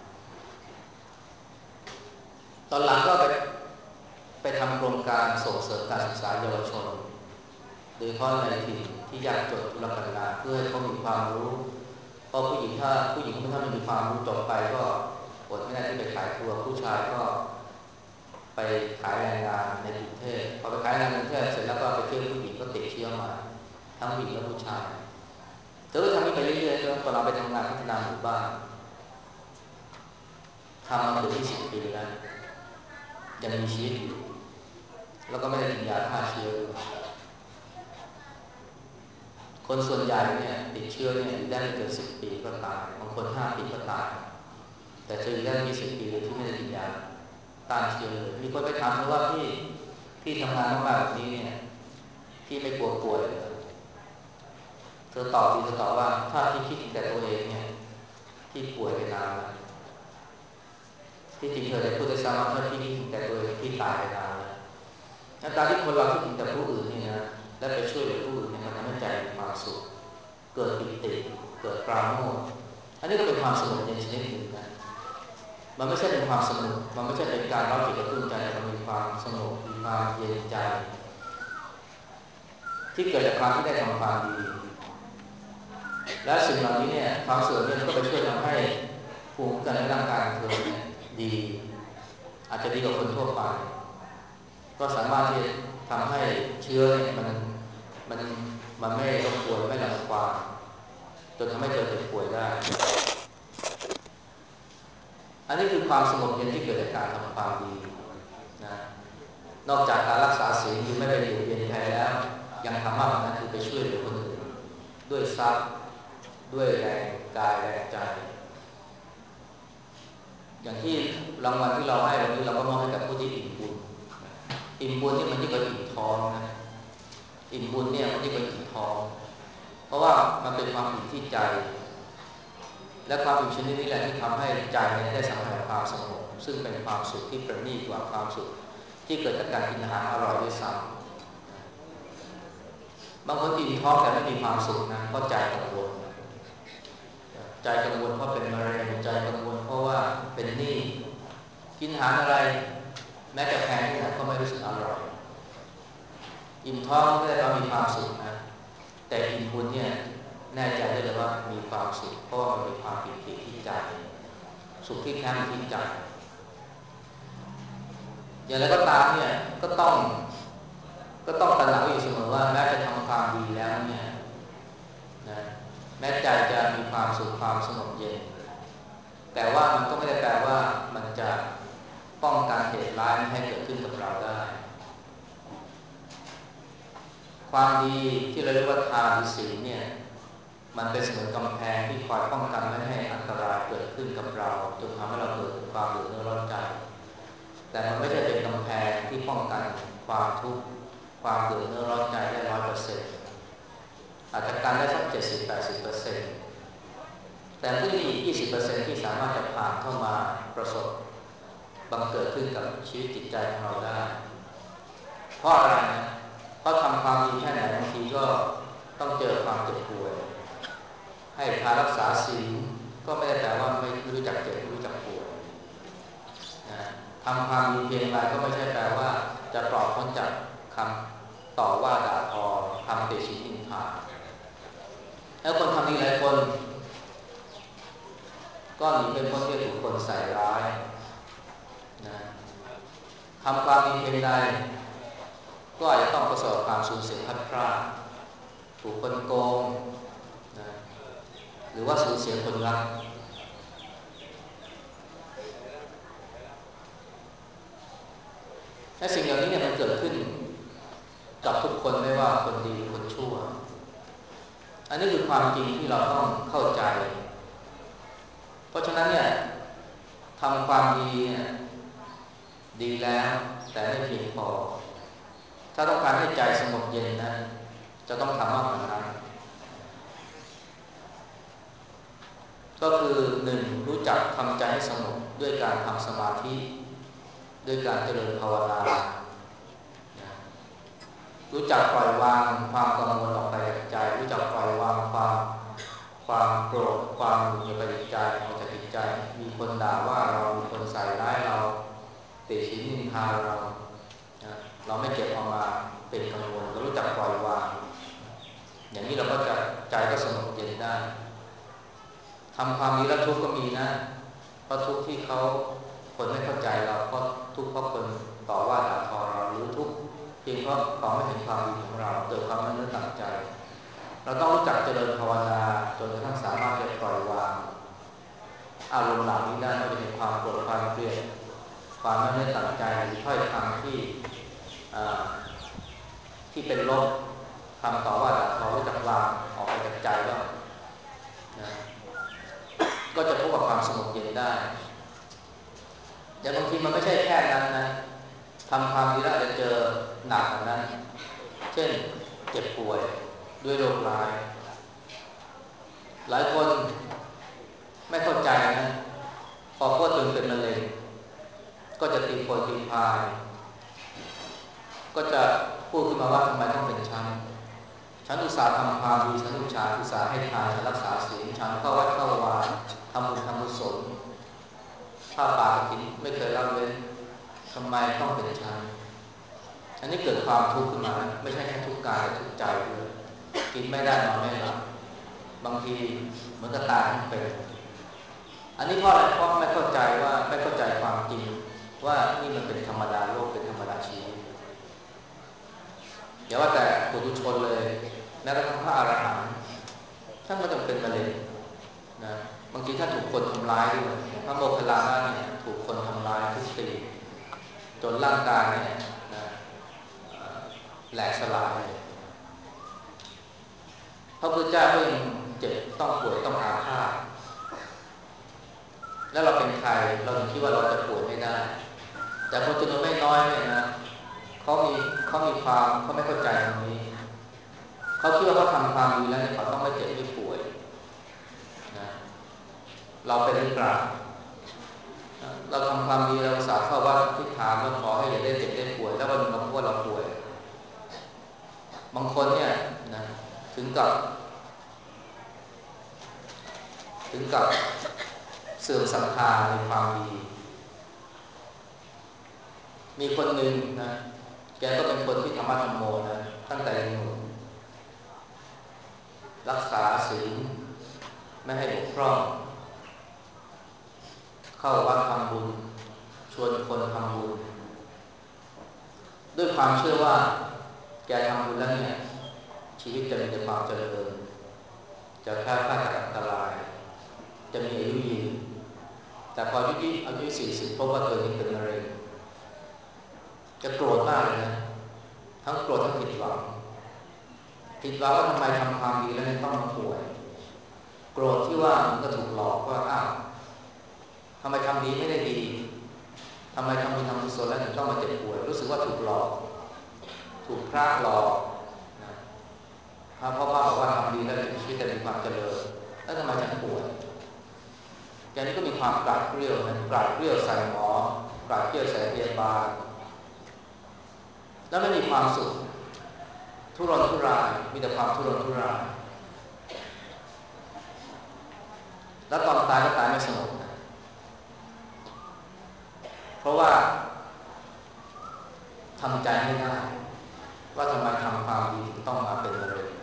ตอนหลังก็ไปไปทำโครงการส่งเสริมการศึกษาเยาวชนโดยเฉพาะในถิ่นที่ยากจนทุรกันดารเพื่อให้เขามีความรู้เพราะผู้หญิงถ้าผู้หญิงถ้าไม่มีความรู้จบไปก็อดไม่ได้ที่ไปขายตัวผู้ชายก็ไปขายแรงงานในกรุงเทพพอไปขายแรงงานในกรุงเทพเสร็จแล้วก็ไปเที่ยวผู้หญิงก็ติดเชื้อมาทั้งผู้หญิงและผู้ชายเธอก็ทำนี้ไปเรื่อยๆจนตอนเราไปทำงานพัฒนาหมู่บ้านทำมาเกือบยี่สิบปีแล้วยังมีชีวิตอยู่แล้วก็ไม่ได้กินยาฆ่าเชื้อคนส่วนใหญ่เนี่ยติดเชื้อเนี่ยอยู่ได้ไม่เกินสิบปีก็ตายบางคนห้าปีก็ตายแต่เจออยู่ได้ยี่สิบปีเลยที่ไม่ได้กินยาต้านเชื้อเลยมีคนไปถามเธอว่าพี่พี่ทำงานมากๆแบบนี้เนี่ยพี่ไม่กลัวป่วยเหรอเธอตอบดีเธอตอบว่าถ้าพี่คิดถึงแต่ตัวเองเนี่ยพี่ป่วยไปนานแล้วที่จริงเธอจะพูดได้ซ้ำว่าถ้าพี่คิดถึงแต่ตัวเองพี่ตายไปนานแล้วแล้วการที่คนเราคิดถึงแต่ผู้อื่นนี่นะและไปช่วยเหลือผู้อื่นเนี่ยมันทำให้ใจมีความสุขเกิดปิติเกิดปราโมทย์อันนี้ก็เป็นความสงบเย็นชนิดหนึ่งนะมันไม่ใช่เป็นความสนุกมันไม่ใช่เป็นการเล่าจิตกระตุ้นใจแต่มันมีความสงบมีความเย็นใจที่เกิดจากการที่ได้ทำความดีและสิ่งเหล่านี้เนี่ยความเสื่อมเนี่ยมันก็ไปช่วยทำให้ภูมิคุ้มกันในร่างกายของเธอเนี่ยดีอาจจะดีกว่าคนทั่วไปก็สามารถที่จะทำให้เชื้อเนี่ยมันมันมันไม่รบกวนไม่รังควานจนทำให้เธอเจ็บป่วยได้อันนี้คือความสงบเย็นที่เกิดจากการทำความดีนะนอกจากการรักษาศีลคือไม่ไปเบียดเบียนใครแล้วยังทำมากกว่านั้นคือไปช่วยเหลือคนอื่นด้วยทรัพย์ด้วยแรงกายแรงใจอย่างที่รางวัลที่เราให้วันนี้เราก็มอบให้กับผู้ที่อิ่มบุญอิ่มบุญนี่มันยิ่งกว่าอิ่มท้องนะอิ่มบุญเนี่ยมันยิ่งกว่าอิ่มท้องเพราะว่ามันเป็นความอิ่มที่ใจและความอิ่มชนิดนี้แหละที่ทำให้ใจเนี่ยได้สัมผัสความสงบซึ่งเป็นความสุขที่ประณีตกว่าความสุขที่เกิดจากการกินอาหารอร่อยด้วยซ้ำบางคนอิ่มท้องแต่ไม่มีความสุขนะเพราะใจกังวลใจกังวลเพราะเป็นมะเร็งใจกังวลเพราะว่าเป็นหนี้กินอาหารอะไรแม้จะแพงที่ไหนก็ไม่รู้สึกอร่อยอิ่มท้องไม่ได้เรามีความสุขนะแต่อิ่มบุญเนี่ยแน่ใจได้เลยว่ามีความสุขเพราะว่ามันมีความปิติที่ใจสุขที่แท้ที่ใจอย่างไรก็ตามเนี่ยก็ต้องก็ต้องตระหนักอยู่เสมอว่าแม้จะทำความดีแล้วเนี่ยนะแม้ใจจะมีความสุขความสงบเย็นแต่ว่ามันก็ไม่ได้แปลว่ามันจะป้องกันเหตุร้ายไม่ให้เกิดขึ้นกับเราได้ความดีที่เราเรียกว่าทานหรือศีลเนี่ยมันเป็นเสมือนกำแพงที่คอยป้องกันไม่ให้อันตรายเกิดขึ้นกับเราจนทำให้เราเกิดความเดือดร้อนใจแต่มันไม่ใช่เป็นกำแพงที่ป้องกันความทุกข์ความเดือดร้อนใจได้ร้อยเปอร์เซ็นต์อาจจะการได้สักเจ็ดสิบแปดสิบเปอร์เซ็นต์แต่ก็มีอีกยี่สิบเปอร์เซ็นต์ที่สามารถจะผ่านเข้ามาประสบบังเกิดขึ้นกับชีวิตจิตใจของเราได้เพราะอะไรนะเพราะทำความดีแค่ไหนบางทีก็ต้องเจอความเจ็บป่วยให้ทานรักษาศีลก็ไม่ได้แปลว่าไม่รู้จักเจ็บไม่รู้จักป่วยนะทำความดีเพียงไรก็ไม่ใช่แปลว่าจะปลอดพ้นจากคำต่อว่าด่าทอคำติชินนินทาแล้วคนทำดีหลายคนก็หนีไม่พ้นที่ถูกคนใส่ร้ายนะทำความดีเพียงใดก็อาจจะต้องประสบความสูญเสียพัดพรากถูกคนโกงนะหรือว่าสูญเสียคนรักและสิ่งเหล่านี้เนี่ยมันเกิดขึ้นกับทุกคนไม่ว่าคนดีหรือคนชั่วอันนี้คือความจริงที่เราต้องเข้าใจเพราะฉะนั้นเนี่ยทำความดีเนี่ยดีแล้วแต่ไม่เพียงพอถ้าต้องการให้ใจสงบเย็นนะจะต้องทำมากกว่านั้นก็คือหนึ่งรู้จักทำใจให้สงบด้วยการทำสมาธิด้วยการเจริญภาวนารู้จักปล่อยวางความกังวลออกไปจากใจรู้จักปล่อยวางความความโกรธความหงุดหงิดไปจากใจออกจากจิตใจมีคนด่าว่าเรามีคนใส่ร้ายเราติฉินนินทาเราเราไม่เก็บเอามาเป็นกังวลเรารู้จักปล่อยวางอย่างนี้เราก็จะใจก็สงบเย็นได้ทำความดีแล้วทุกข์ก็มีนะเพราะทุกข์ที่เขาคนไม่เข้าใจเราเพราะทุกข์เพราะคนต่อว่าด่าทอเราหรือทุกข์เพียงเพราะเขาไม่เห็นความดีของเราเกิดความไม่ตั้งใจเราต้องรู้จักเจริญภาวนาจนกระทั่งสามารถจะปล่อยวางอารมณ์เหล่านี้ได้ไม่ว่าจะเป็นความโกรธความเกลียดความไม่ตั้งใจหรือถ้อยคำที่ที่เป็นลบคำต่อว่าด่าทอรู้จักวางออกไปจากใจบ้างนะก็จะพบกับความสงบเย็นได้แต่บางทีมันไม่ใช่แค่นั้นนะทำความดีแล้วจะเจอหนักกว่านั้นเช่นเจ็บป่วยด้วยโรคร้ายหลายคนไม่เข้าใจนะพอพูดถึงเป็นมะเร็งก็จะตีโพยตีพายก็จะพูดขึ้นมาว่าทำไมต้องเป็นฉันฉันอุตส่าห์ทำความดีฉันอุตส่าห์อุตส่าห์ให้ทานฉันรักษาศีลฉันเข้าวัดเข้าวาทำบุญทำบุญศลผ้าป่ากฐินไม่เคยละเว้นทำไมต้องเป็นฉันอันนี้เกิดความทุกข์ขึ้นมาไม่ใช่แค่ทุกข์กายแต่ทุกข์ใจด้วยกินไม่ได้นอนไม่หลับบางทีเหมือนกับตายทั้งเป็นอันนี้เพราะอะไรเพราะไม่เข้าใจว่าไม่เข้าใจความจริงว่านี่มันเป็นธรรมดาโลกเป็นธรรมดาชีวิตอย่าว่าแต่ปุถุชนเลยแม้กระทั่งพระอรหันต์ท่านก็จำเป็นมะเร็งนะบางทีท่านถูกคนทำร้ายด้วยพระโมคคัลลานะเนี่ยถูกคนทำร้ายทุบตีจนร่างกายเนี่ยนะแหลกสลายพระพุทธเจ้าก็ยังเจ็บต้องป่วยต้องอาพาธแล้วเราเป็นใครเราถึงคิดว่าเราจะป่วยไม่ได้แต่คนจำนวนไม่น้อยเนี่ยนะเขามีเขามีความเขาไม่เข้าใจตรงนี้เขาคิดว่าเขาทำความดีแล้วเนี่ยเขาต้องไม่เจ็บไม่ป่วยนะเราเป็นหรือเปล่าเราทำความดีเราสาเข้าว่าทิฏฐานเราขอให้อย่าได้เจ็บได้ป่วยแล้ววันนึงเราพบว่าเราป่วยบางคนเนี่ยนะถึงกับถึงกับเสื่อมศรัทธาในความดีมีคนหนึ่งนะแกก็เป็นคนที่ธรรมะธรรมโมนะตั้งแต่ยังหนุ่มรักษาศีลไม่ให้บกพร่องเข้าวัดทำบุญชวนคนทำบุญด้วยความเชื่อว่าแกทำบุญแล้วเนี่ยชีวิตจะมีแต่ความเจริญจะแคล้วคลาดจากอันตรายจะมีอายุยืนแต่พออายุอายุสี่สิบพบว่าตัวเองเป็นมะเร็งจะโกรธมากเลยนะทั้งโกรธทั้งผิดหวังผิดหวังว่าทำไมทำความดีแล้วต้องมาป่วยโกรธที่ว่ามันก็ถูกหลอกว่าอ้าวทำไมทำดีไม่ได้ดีทำไมทำบุญทำกุศลแล้วถึงต้องมาเจ็บป่วยรู้สึกว่าถูกหลอกถูกพระหลอกนะพระพ่อพระบอกว่าทำดีแล้วชีวิตจะมีความเจริญแล้วทำไมฉันป่วยแกนี่ก็มีความกราดเกลียวนะกราดเกลียวใส่หมอกราดเกลียวใส่พยาบาลแล้วไม่มีความสุขทุรนทุรายมีแต่ความทุรนทุรายแล้วตอนตายก็ตายไม่สงบนะเพราะว่าทำใจไม่ได้ว่าทำไมทำความดีต้องมาเป็นมะเร็ง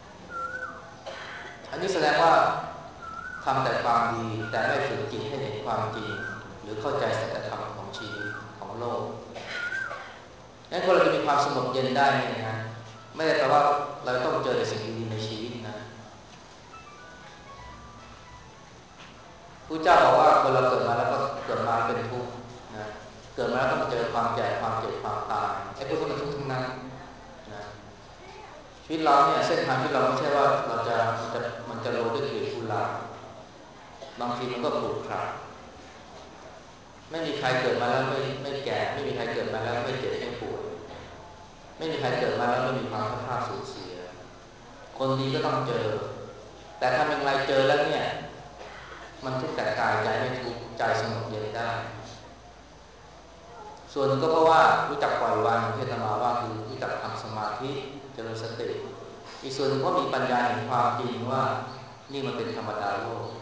อันนี้แสดงว่าทำแต่ความดีแต่ไม่ฝึกจิตให้เห็นความจริงหรือเข้าใจสัจธรรมของชีวิตของโลกงั้นคนเราจะมีความสงบเย็นได้เนี่ยนะไม่ได้แปลว่าเราต้องเจอแต่สิ่งดีๆในชีวิตนะพระเจ้าบอกว่าคนเราเกิดมาแล้วก็เกิดมาเป็นทุกข์นะเกิดมาแล้วต้องเจอความแก่ความเจ็บความตายไอ้พวกนี้มันทุกข์ทั้งนั้นนะชีวิตเราเนี่ยเส้นทางที่เราไม่ใช่ว่าเราจะมันจะมันจะโรยด้วยกลีบกุหลาบบางทีมันก็ขรุขระไม่มีใครเกิดมาแล้วไม่ไม่แก่ไม่มีใครเกิดมาแล้วไม่เจ็บไม่ป่วยไม่มีใครเกิดมาแล้วไม่มีความพัดพลาดสูญเสียคนดีก็ต้องเจอแต่ทำอย่างไรเจอแล้วเนี่ยมันทุกข์แต่กายใจไม่ทุกข์ใจสงบเย็นได้ส่วนก็เพราะว่ารู้จักปล่อยวางที่อาตมาว่าคือรู้จักทำสมาธิเจริญสติอีกส่วนนึงก็มีปัญญาเห็นความจริงว่านี่มันเป็นธรรมดาโลก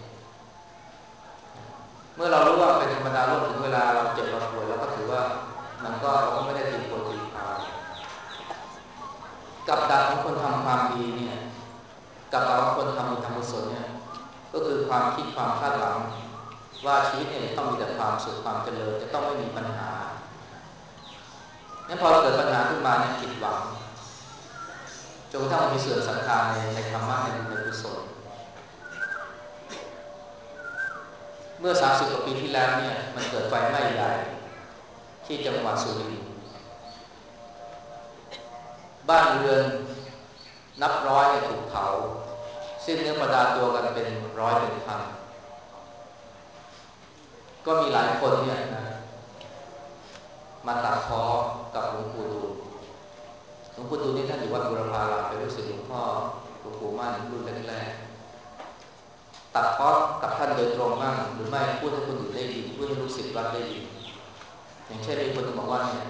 เมื่อเรารู้ว่าเป็นธรรมดาโลกถึงเวลาเราเจ็บเราป่วยเราก็ถือว่ามันก็เราก็ไม่ได้ตีโพยตีพายกับดักของคนทำความดีเนี่ยกับดักของคนทำบุญทำกุศลเนี่ยก็คือความคิดความคาดหวังว่าชีวิตเนี่ยต้องมีแต่ความสุขความเจริญจะต้องไม่มีปัญหางั้นพอเกิดปัญหาขึ้นมาเนี่ยผิดหวังจนกระทั่งมีเสื่อมศรัทธาในในธรรมะในบุญในกุศลเมื่อสามสิบกว่าปีที่แล้วเนี่ยมันเกิดไฟไหม้ใหญ่ที่จังหวัดสุรินทร์บ้านเรือนนับร้อยเนี่ยถูกเผาสิ้นเนื้อประดาตัวกันเป็นร้อยเป็นพันก็มีหลายคนเนี่ยนะมาตัดพ้อกับหลวงปู่ดูลหลวงปู่ดูลนี่ท่านอยู่วัดบุรพารามเป็นลูกศิษย์หลวงพ่อหลวงปู่มั่นรุ่นแรกๆตัดพ้อกับท่านโดยตรงบ้างหรือไม่พูดให้คนอื่นได้ยินพูดให้ลูกศิษย์วัดได้ยินอย่างเช่นมีคนบอกว่าเนี่ย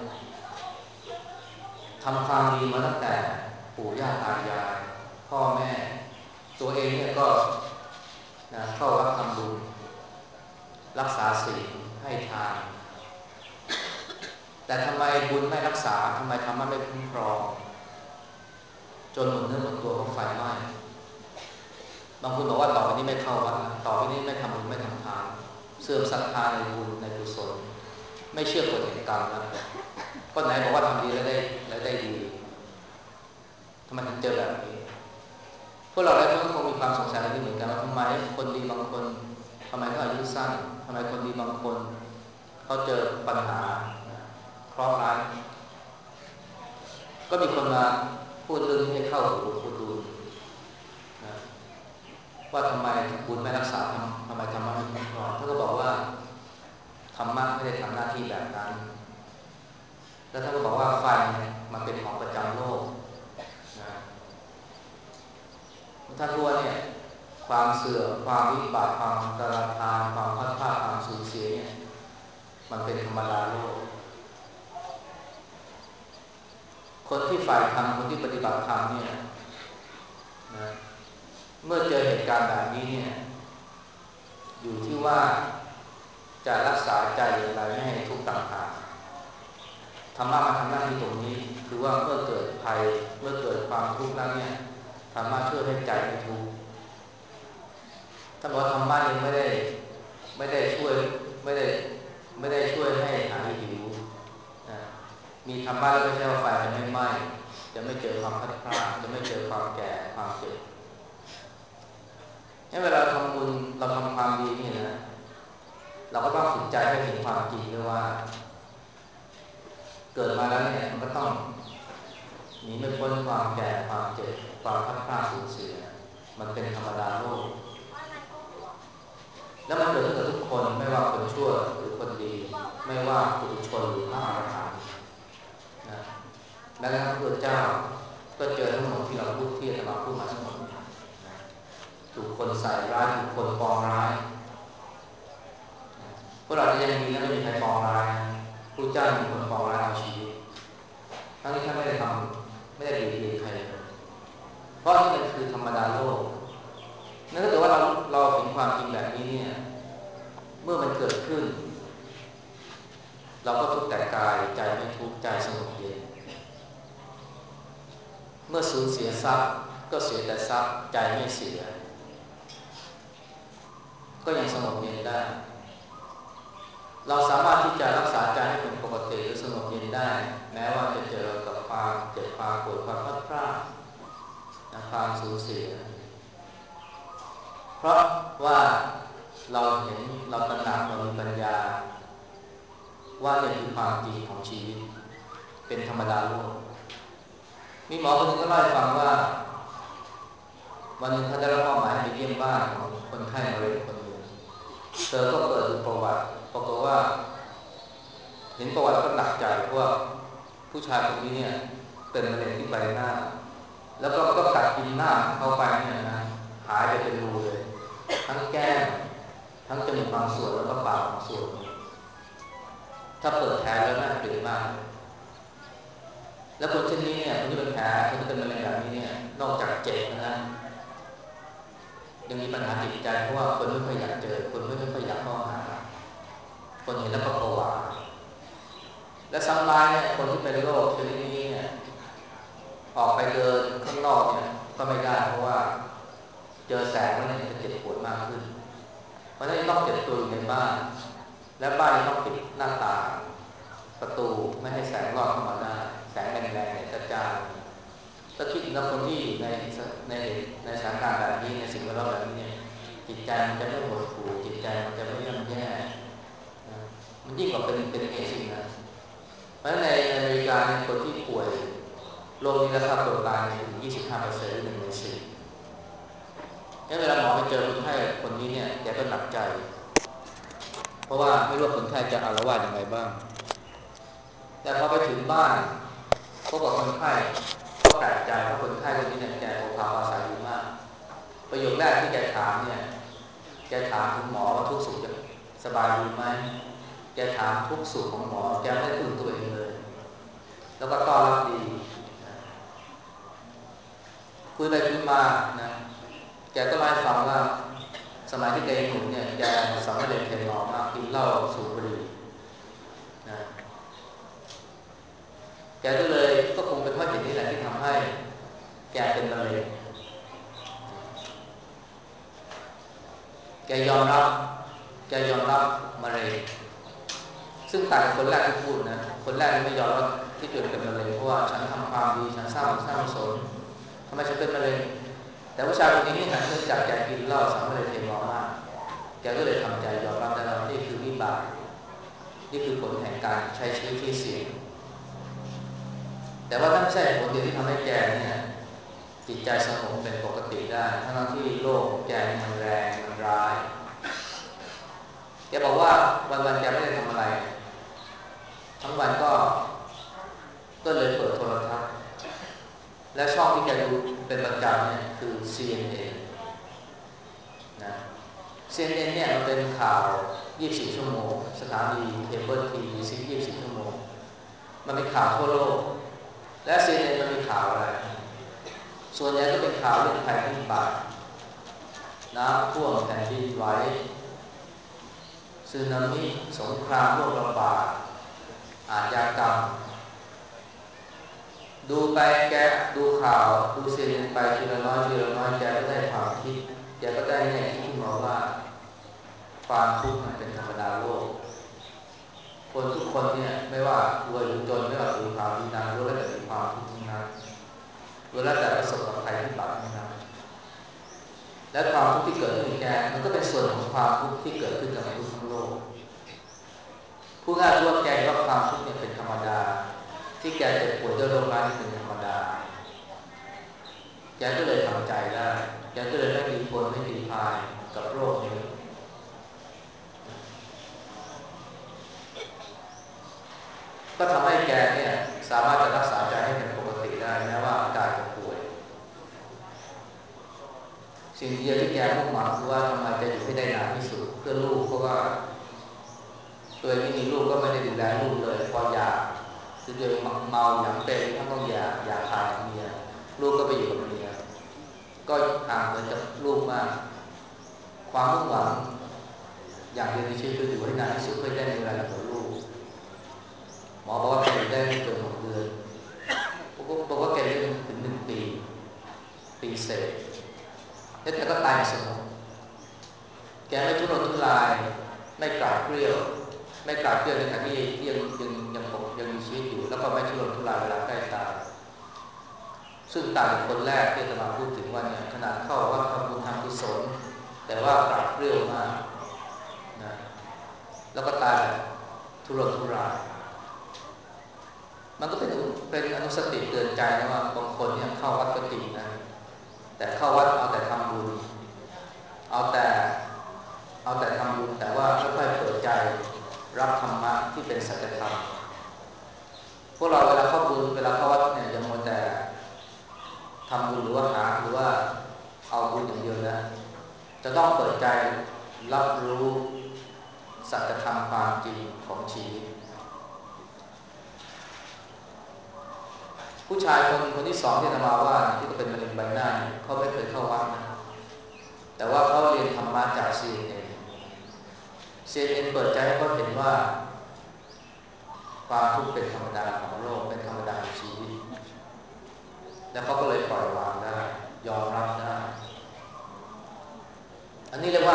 ทำความดีมาตั้งแต่ปู่ย่าตายายพ่อแม่ตัวเองเนี่ยก็นะเข้ารับทำบุญรักษาศีลให้ทานแต่ทำไมบุญไม่รักษาทำไมธรรมะไม่คุ้มครองจนหมดเนื้อหมดตัวก็ไฟไหม้บางคนบอกว่าต่อไปนี้ไม่เข้าวัดต่อไปนี้ไม่ทำบุญไม่ทำทานเสื่อมศรัทธาในบุญในกุศลไม่เชื่อกฎแห่งกรรมแล้วก็ไหนบอกว่าทำดีแล้วได้แล้วได้ดีทำไมถึงเจอแบบนี้พวกเราหลายคนก็คงมีความสงสัยเรื่องนี้เหมือนกันว่าทำไมคนดีบางคนทำไมเขาอายุสั้นทำไมคนดีบางคนเขาเจอปัญหาเคราะห์ร้ายก็มีคนมาพูดเรื่องนี้ให้เข้าหูหลวงปู่ดูลนะว่าทำไมบุญไม่รักษาทำทำไมธรรมะไม่คุ้มครองท่านก็บอกว่าธรรมะไม่ได้ทำหน้าที่แบบนั้นแล้วท่านก็บอกว่าไฟเนี่ยมันเป็นของประจำโลกนะท่านรู้ว่าเนี่ยความเสื่อมความวิบัติความตรธานความพัดพลาดความสูญเสียเนี่ยมันเป็นธรรมดาโลกคนที่ฝ่ายธรรมคนที่ปฏิบัติธรรมเนี่ยนะเมื่อเจอเหตุการณ์แบบนี้เนี่ยอยู่ที่ว่าจะรักษาใจอย่างไรไม่ให้ทุกข์ต่างๆธรรมะมาทำหน้าที่ตรงนี้คือว่าเมื่อเกิดภัยเมื่อเกิดความทุกข์แล้วเนี่ยธรรมะช่วยให้ใจไม่ทุกข์ท่านบอกว่าธรรมะยังไม่ได้ไม่ได้ช่วยไม่ได้ไม่ได้ช่วยให้หายหิวนะมีธรรมะแล้วไม่ใช่ว่าไฟจะไม่ไหม้จะไม่เจอความพัดพลาดจะไม่เจอความแก่ความเจ็บเวลาทำบุญเราทำความดีนี่นะเราก็ต้องฝึกใจให้เห็นความจริงด้วยว่าเกิดมาแล้วเนี่ยมันก็ต้องหนีไม่พ้นความแก่ความเจ็บความพัดพลาดสูญเสียมันเป็นธรรมดาโลกแล้วมันเกิดขึ้นกับทุกคนไม่ว่าคนชั่วหรือคนดีไม่ว่าปุถุชนหรือพระอรหันต์นะแม้กระทั่งพระพุทธเจ้าก็เจอทั้งหมดที่เราพูดที่เราพูดมาทั้งหมดเนี่ยนะถูกคนใส่ร้ายถูกคนปองร้ายพวกเราจะยังดีนะไม่มีใครปองร้ายนะพระเจ้ามีคนปองร้ายเอาชีวิตทั้งที่ท่านไม่ได้ทำไม่ได้บีบเบียนใครเพราะนี่มันคือธรรมดาโลกนั่นก็แปลว่าเราเราเห็นความจริงแบบนี้เนี่ยเมื่อมันเกิดขึ้นเราก็ทุกข์แต่กายใจไม่ทุกข์ใจสงบเย็นเมื่อสูญเสียทรัพย์ก็เสียแต่ทรัพย์ใจไม่เสียก็ยังสงบเย็นได้เราสามารถที่จะรักษาใจให้เป็นปกติหรือสงบเย็นได้แม้ว่าจะเจอกับความเจ็บความปวดความพลาดพลาดความสูญเสียเพราะว่าเราเห็นเราตระหนักเรามีปัญญาว่าเนี่ยคือความจริงของชีวิตเป็นธรรมดาโลกมีหมอคนหนึ่งก็เล่าให้ฟังว่าวันหนึ่งเขาได้รับมอบหมายให้ไปเยี่ยมบ้านของคนไข้มะเร็งคนหนึ่งเธอก็เปิดดูประวัติปรากฏว่าเห็นประวัติก็หนักใจเพราะว่าผู้ชายคนนี้เนี่ยเป็นมะเร็งที่ใบหน้าแล้วก็ก็กัดกินหน้าเข้าไปเนี่ยนะหายไปเป็นรูเลยทั้งแก้มทั้งจมูกบางส่วนแล้วก็ปากบางส่วนถ้าเปิดแผลแล้วน่าเกลียดมากแล้วคนเช่นนี้เนี่ยคนที่เป็นแผลคนที่เป็นมะเร็งแบบนี้เนี่ยนอกจากเจ็บนะยังมีปัญหาจิตใจเพราะว่าคนไม่ค่อยอยากเจอคนไม่ค่อยอยากเข้าหาคนเห็นแล้วก็ผวาและซ้ำร้ายเนี่ยคนที่เป็นโรคชนิดนี้เนี่ยออกไปเดินข้างนอกเนี่ยก็ไม่ได้เพราะว่าเจอแสงแล้วเนี่ยจะเจ็บปวดมากขึ้นเพราะฉะนั้นต้องเก็บตัวอยู่ในบ้านและบ้านต้องปิดหน้าต่างประตูไม่ให้แสงลอดเข้ามาได้แสงแรงๆเนี่ยจะจ้าถ้าคิดถึงคนที่อยู่ในในในสถานการณ์แบบนี้ในสิ่งแวดล้อมแบบนี้เนี่ยจิตใจมันจะไม่หดหู่จิตใจมันจะไม่ย่ำแย่นะมันยิ่งกว่าเป็นเป็นเอชอีกนะเพราะในอเมริกาเนี่ยคนที่ป่วยโรคนี้และค่าตัวตายถึง ยี่สิบห้าเปอร์เซ็นต์ หรือหนึ่งในสี่งั้นเวลาหมอไปเจอคนไข้คนนี้เนี่ยแกก็หนักใจเพราะว่าไม่รู้คนไข้จะอาละวาดยังไงบ้างแต่พอไปถึงบ้านพบกับคนไข้ก็แปลกใจเพราะคนไข้คนนี้เนี่ยแกโอภาสภาษาดีมากประโยคแรกที่แกถามเนี่ยแกถามคุณหมอว่าทุกสุขสบายดีไหมแกถามทุกสุขของหมอแกไม่พูดตัวเองเลยแล้วก็ต้อนรับดีคุยไปคุยมานะแกก็เล่าให้ฟังว่าสมัยที่แกยังหนุ่มเนี่ยแกสำเร็จเทนออกมากกินเหล้าสูบบุหรี่นะแกก็เลยก็คงเป็นเพราะเหตุนี้แหละที่ทำให้แกเป็นมะเร็งแกยอมรับแกยอมรับมะเร็งซึ่งต่างจากคนแรกที่พูดนะคนแรกไม่ยอมรับที่ตัวเองเป็นมะเร็งเพราะว่าฉันทำความดีฉันสร้างสร้างกุศลทำไมฉันเป็นมะเร็งแต่ผู้ชายคนนี้นี่เนื่องจากแกกินเหล้าสำเร็จเทนออกมากแกก็เลยทำใจยอมรับได้ว่านี่คือวิบากนี่คือผลแห่งการใช้ชีวิตที่เสี่ยงแต่ว่านั่นไม่ใช่ผลเดียวที่ทำให้แกเนี่ยจิตใจสงบเป็นปกติได้ทั้งที่โลกแกมันแรงมันร้ายแกบอกว่าวันๆแกไม่ได้ทำอะไรทั้งวันก็ก็เลยเปิดโทรทัศน์และช่องที่แกดูเป็นประจำเนี่ยคือ ซี เอ็น เอ็น นะ ซี เอ็น เอ็น เนี่ยมันเป็นข่าวยี่สิบสี่ชั่วโมงสถานีเคเบิลทีวียี่สิบสี่ชั่วโมงมันเป็นข่าวทั่วโลกและ ซี เอ็น เอ็น มันมีข่าวอะไรส่วนใหญ่ก็เป็นข่าวเรื่องภัยพิบัติน้ำท่วมแผ่นดินไหวสึนามิสงครามโรคระบาดอาชญากรรมดูไปแกดูข่าวดูซีรีส์ไปทีละน้อยทีละน้อยแกก็ได้ความคิดแกก็ได้แง่คิดขึ้นมาว่าความทุกข์มันเป็นธรรมดาโลกคนทุกคนเนี่ยไม่ว่ารวยหรือจนไม่ว่าถือความดีดังรู้แล้วแต่มีความทุกข์ทั้งนั้นรู้แล้วแต่ประสบกับภัยพิบัติทั้งนั้นและความทุกข์ที่เกิดขึ้นในแกมันก็เป็นส่วนของความทุกข์ที่เกิดขึ้นกับมนุษย์ทั้งโลกผู้ง่ายรู้ว่าแกว่าความทุกข์เนี่ยเป็นธรรมดาที่แกเจ็บป่วยด้วยโรคร้ายนี่เป็นธรรมดาแกก็เลยทำใจได้แกก็เลยไม่ตีโพลไม่ตีพายกับโรคนี้ก็ทำให้แกเนี่ยสามารถจะรักษาใจให้เป็นปกติได้แม้ว่าอาการจะป่วยสิ่งเดียวที่แกมุ่งหวังคือว่าทำไมจะอยู่ให้ได้นานที่สุดเพื่อลูกเพราะว่าตัวเองไม่มีลูกก็ไม่ได้ดูแลลูกเลยพออยากคือตัวเองเมาอย่างเป็นทั้งต้องอยากอยากขาดกับเมียลูกก็ไปอยู่กับเมียก็ห่างเหินจากลูกมากความมุ่งหวังอย่างเดียวในชีวิตคืออยู่ให้นานที่สุดเพื่อได้มีเวลาอยู่กับลูกหมอบอกว่าแกอยู่ได้ไม่เกินหกเดือนผมก็บอกว่าแกอยู่ถึงหนึ่งปีปีเศษแล้วแกก็ตายสงบแกไม่ทุรนทุรายไม่กราดเกลียวไม่กราดเกลียวในขณะที่ยังยังยังปกยังมีชีวิตอยู่แล้วก็ไม่ทุรนทุรายเวลาใกล้ตายซึ่งต่างจากคนแรกที่จะมาพูดถึงว่าเนี่ยขนาดเข้าว่าทำบุญทำกุศลแต่ว่ากราดเกลียวมากนะแล้วก็ตายแบบทุรนทุรายมันก็เป็นเป็นอนุสติเตือนใจนะว่าบางคนเนี่ยเข้าวัดก็จริงนะแต่เข้าวัดเอาแต่ทำบุญเอาแต่เอาแต่ทำบุญแต่ว่าไม่ค่อยเปิดใจรับธรรมะที่เป็นสัจธรรมพวกเราเวลาเข้าบุญเวลาเข้าวัดเนี่ยยังมัวแต่ทำบุญหรือว่าหาหรือว่าเอาบุญอย่างเดียวนะจะต้องเปิดใจรับรู้สัจธรรมความจริงของชีวิตผู้ชายคนคนที่สองที่นมาว่าที่ก็เป็นมะเร็งใบหน้าเขาไม่เคยเข้าวัดนะแต่ว่าเขาเรียนธรรมะจาก ซี เอ็น เอ็น ซี เอ็น เอ็น เปิดใจให้เขาเห็นว่าความทุกข์เป็นธรรมดาของโลกเป็นธรรมดาของชีวิตและเขาก็เลยปล่อยวางได้ยอมรับได้อันนี้เรียกว่า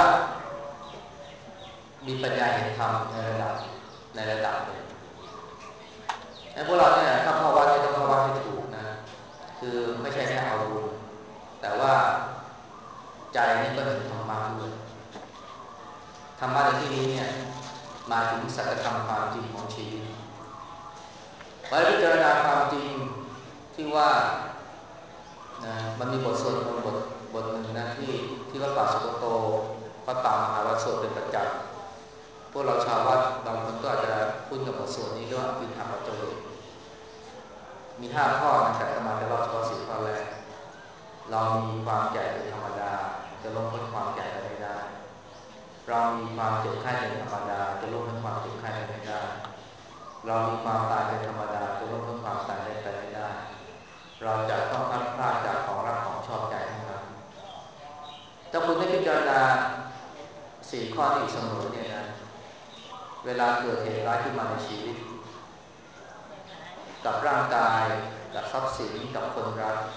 มีปัญญาเห็นธรรมในระดับในระดับหนึ่งไอ้พวกเราเนี่ยถ้าเข้าวัดเนี่ยต้องเข้าวัดให้ถูกนะคือไม่ใช่แค่เอาบุญแต่ว่าใจนี่ก็เห็นธรรมะด้วยธรรมะในที่นี้เนี่ยมาถึงสัจธรรมความจริงของชีวิตไว้พิจารณาความจริงที่ว่านะมันมีบทสวดมนต์บทบทหนึ่งนะที่ที่วัดป่าสุกโตวัดป่ามหาวัดสวดเป็นประจำพวกเราชาววัดบางคนก็อาจจะคุ้นกับบทสวดนี้เรียกว่าอินทปัจจโยมีห้าข้อนะแต่อาตมาจะเล่าเฉพาะสี่ข้อแรกเรามีความแก่เป็นธรรมดาจะล่วงพ้นความแก่ไปไม่ได้เรามีความเจ็บไข้เป็นธรรมดาจะล่วงพ้นความเจ็บไข้ไปไม่ได้เรามีความตายเป็นธรรมดาจะล่วงพ้นความตายไปไม่ได้เราจะต้องพลัดพรากจากของรักของชอบใจทั้งนั้นถ้าคุณได้พิจารณาสี่ข้อนี้เสมอเนี่ยนะเวลาเกิดเหตุร้ายขึ้นมาในชีวิตกับร่างกายกับทรัพย์สินกับคนรัก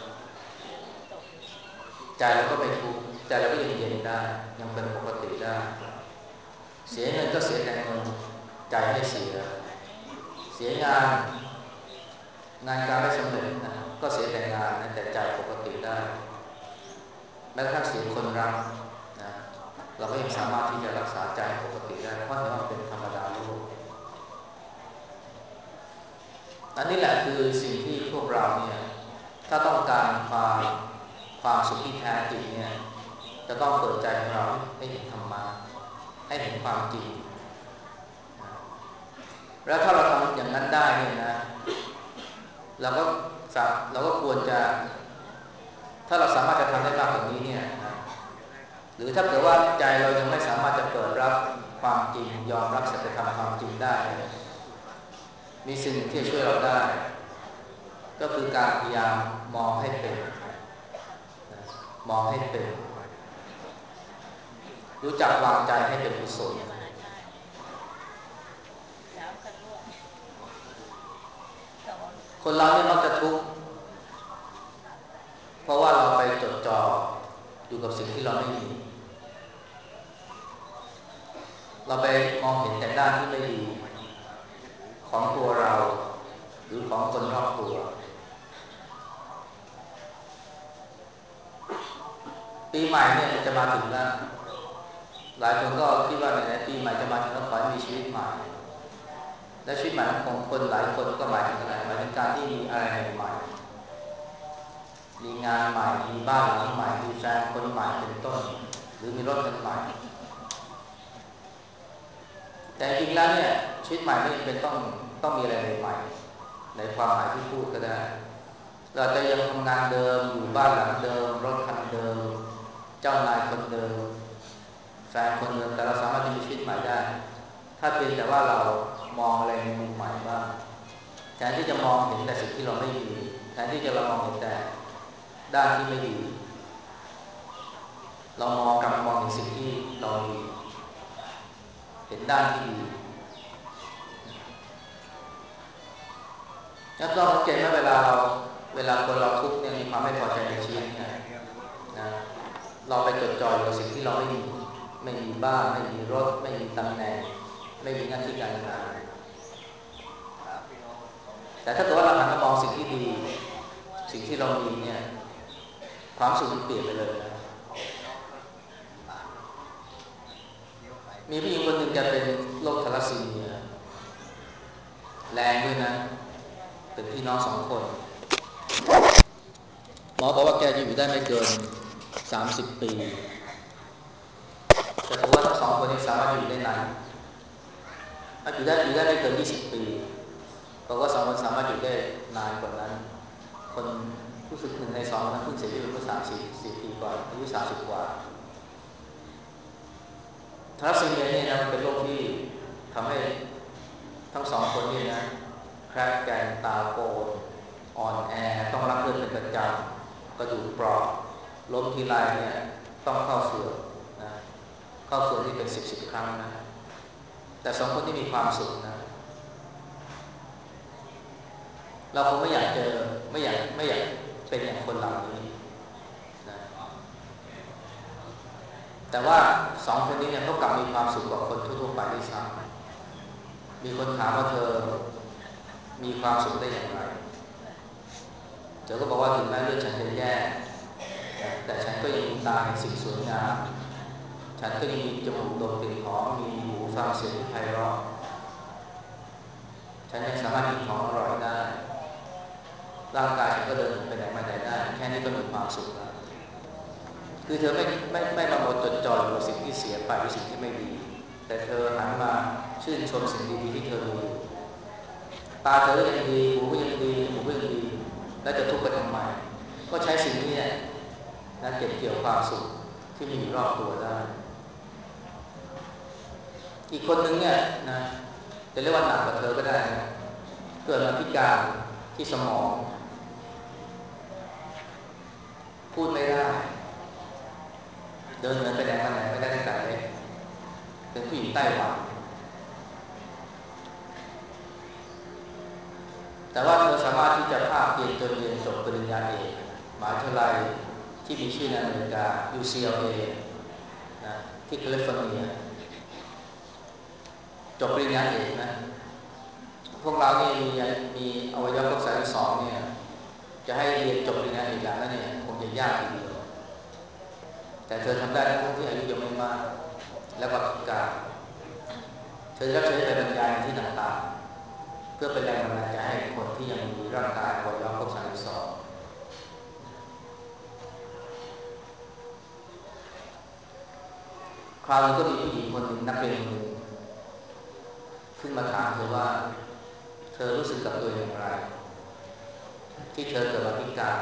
ใจเราก็ไม่ทุกข์ใจเราก็ยังเย็นได้ยังเป็นปกติได้เสียเงินก็เสียแต่เงินใจไม่เสียเสียงานงานการไม่สำเร็จนะก็เสียแต่งานนะแต่ใจปกติได้แม้กระทั่งเสียคนรักนะเราก็ยังสามารถที่จะรักษาใจปกติได้เพราะเห็นว่าเป็นธรรมดาโลกอันนี้แหละคือสิ่งที่พวกเราเนี่ยถ้าต้องการความความสุขที่แท้จริงเนี่ยจะต้องเปิดใจของเราให้เห็นธรรมะให้เห็นความจริงแล้วถ้าเราทำอย่างนั้นได้เนี่ยนะเราก็สักเราก็ควรจะถ้าเราสามารถจะทำได้มากกว่านี้เนี่ยนะหรือถ้าเกิดว่าใจเรายังไม่สามารถจะเปิดรับความจริงยอมรับสัจธรรมความจริงได้มีสิ่งที่จะช่วยเราได้ก็คือการพยายามมองให้เป็นมองให้เป็นรู้จักวางใจให้เป็นกุศลคนเราเนี่ยมักจะทุกข์เพราะว่าเราไปจดจ่ออยู่กับสิ่งที่เราไม่มีเราไปมองเห็นแต่ด้านที่ไม่ดีของตัวเราหรือของคนรอบตัวปีใหม่เนี่ยจะมาถึงแล้วหลายคนก็คิดว่าในปีใหม่จะมาถึงแล้วขอให้มีชีวิตใหม่และชีวิตใหม่ของคนหลายคนก็หมายถึงอะไรหมายถึงการที่มีอะไรใหม่ๆมีงานใหม่มีบ้านหลังใหม่มีแฟนคนใหม่เป็นต้นหรือมีรถคันใหม่แต่จริงแล้วเนี่ยชีวิตใหม่ไม่จำเป็นต้องต้องมีอะไรใหม่ๆในความหมายที่พูดก็ได้เราจะยังทำงานเดิมอยู่บ้านหลังเดิมรถคันเดิมเจ้านายคนเดิมแฟนคนเดิมแต่เราสามารถจะมีชีวิตใหม่ได้ถ้าเพียงแต่ว่าเรามองอะไรในมุมใหม่บ้างแทนที่จะมองเห็นแต่สิ่งที่เราไม่มีแทนที่จะเรามองเห็นแต่ด้านที่ไม่ดีเรามองกลับมองเห็นสิ่งที่เรามีเห็นด้านที่ดีแล้วก็สังเกตว่าเวลาเราเวลาคนเราทุกข์เนี่ยมีความไม่พอใจในชีวิตเนี่ยนะเราไปจดจ่ออยู่กับสิ่งที่เราไม่มีไม่มีบ้านไม่มีรถไม่มีตำแหน่งไม่มีหน้าที่การงานแต่ถ้าเกิดว่าเราหันมามองสิ่งที่ดีสิ่งที่เรามีเนี่ยความสุขมันเปลี่ยนไปเลยนะมีผู้หญิงคนหนึ่งจะเป็นโรคทาลัสซีเมียแรงด้วยนะเป็นพี่น้องสองคนหมอบอกว่าแกจะอยู่ได้ไม่เกินสามสิบปีแต่ถือว่าทั้งสองคนนี้สามารถอยู่ได้นานอยู่ได้อยู่ได้ไม่เกินยี่สิบปีเพราะว่าสองคนสามารถอยู่ได้นานกว่านั้นคนผู้สึกหนึ่งในสองนั้นเพิ่งเสียชีวิตเมื่อสามสี่สี่ปีก่อนอายุสามสิบกว่าทาลัสซีเมียเนี่ยนะมันเป็นโรคที่ทำให้ทั้งสองคนนี่นะแคร์แกนตาโปนอ่อนแอต้องรับเลือดเป็นประจำกระดูกเปราะล้มทีไรเนี่ยต้องเข้าเฝือกนะเข้าเฝือกที่เป็นสิบสิบครั้งนะแต่สองคนที่มีความสุขนะเราคงไม่อยากเจอไม่อยากไม่อยากเป็นอย่างคนเหล่านี้นะแต่ว่าสองคนนี้เนี่ยเขากลับมีความสุขกว่าคนทั่วๆไปด้วยซ้ำมีคนถามว่าเธอมีความสุขได้อย่างไรเธอก็บอกว่าถึงแม้เลือดฉันจะแย่แต่ฉันก็ยังมีตาเห็นสิ่งสวยงามฉันก็ยังมีจมูกดมกลิ่นหอมมีหูฟังเสียงที่ไพเราะฉันยังสามารถกินของอร่อยได้ร่างกายฉันก็เดินไปไหนมาไหนได้แค่นี้ก็มีความสุขแล้วคือเธอไม่ไม่ไม่มาหมดจดจ่ออยู่กับสิ่งที่เสียไปหรือสิ่งที่ไม่ดีแต่เธอหันมาชื่นชมสิ่งดีๆที่เธอมีอยู่ตาเธอก็ยังดีหูก็ยังดีจมูกก็ยังดีแล้วจะทุกข์ไปทำไมก็ใช้สิ่งนี้เนี่ยนะเก็บเกี่ยวความสุขที่มีอยู่รอบตัวได้อีกคนนึงเนี่ยนะจะเรียกว่าหนักกว่าเธอก็ได้นะเกิดมาพิการที่สมองพูดไม่ได้เดินเหินไปไหนมาไหนไม่ได้ตั้งแต่เล็กเป็นผู้หญิงไต้หวันแต่ว่าเธอสามารถที่จะภาคเรียนจนเรียนจบปริญญาเอกมหาวิทยาลัยที่มีชื่อในอเมริกา ยู ซี แอล เอ นะที่แคลิฟอร์เนียจบปริญญาเอกนะพวกเรานี่มีมีอวัยวะครบสามสิบสองเนี่ยจะให้เรียนจบปริญญาเอกแล้วเนี่ยคงจะยากทีเดียวแต่เธอทำได้ทั้งที่อายุยังไม่มากแล้วก็พิการเธอจะใช้ไปบรรยายที่ต่างๆเพื่อเป็นแรงบันดาลใจให้คนที่ยังมีร่างกายอวัยวะครบสามสิบสองคราวนี้ก็มีผู้หญิงคนหนึ่งนักเรียนคนหนึ่งขึ้นมาถามเธอว่าเธอรู้สึกกับตัวเองอย่างไรที่เธอเกิดมาพิการ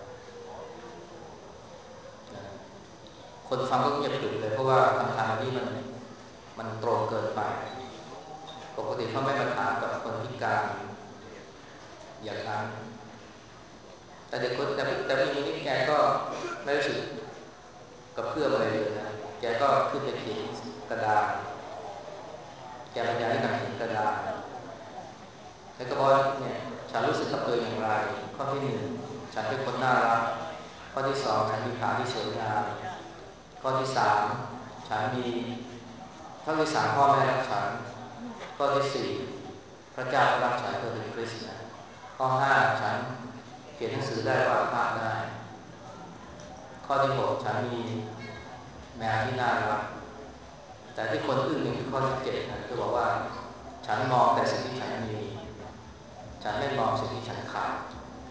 คนฟังก็เงียบกริบเลยเพราะว่าคำถามนี้มันมันตรงเกินไปปกติเขาไม่มาถามกับคนพิการอย่างนั้นแต่เด็กคนแต่แต่ผู้หญิงนี้แกก็ไม่รู้สึกกับเพื่อนอะไรเลยนะแกก็ขึ้นไปเขียนกระดาษแกบรรยายให้กับเขียนกระดาษแล้วก็บอกเนี่ยฉันรู้สึกกับตัวอย่างไรข้อที่หนึ่งฉันเป็นคนน่ารักข้อที่สองฉันมีขาที่สวยงามข้อที่สามฉันมีข้อที่สามพ่อแม่รักฉันข้อที่สี่พระเจ้ารักฉันเธอเป็นคริสต์นะข้อห้าฉันเขียนหนังสือได้วาดภาพได้ข้อที่หกฉันมีแมวที่น่ารักแต่ที่คนอึ้งเนี่ยคือข้อที่เจ็ดนะคือบอกว่าฉันมองแต่สิ่งที่ฉันมีฉันไม่มองสิ่งที่ฉันขาด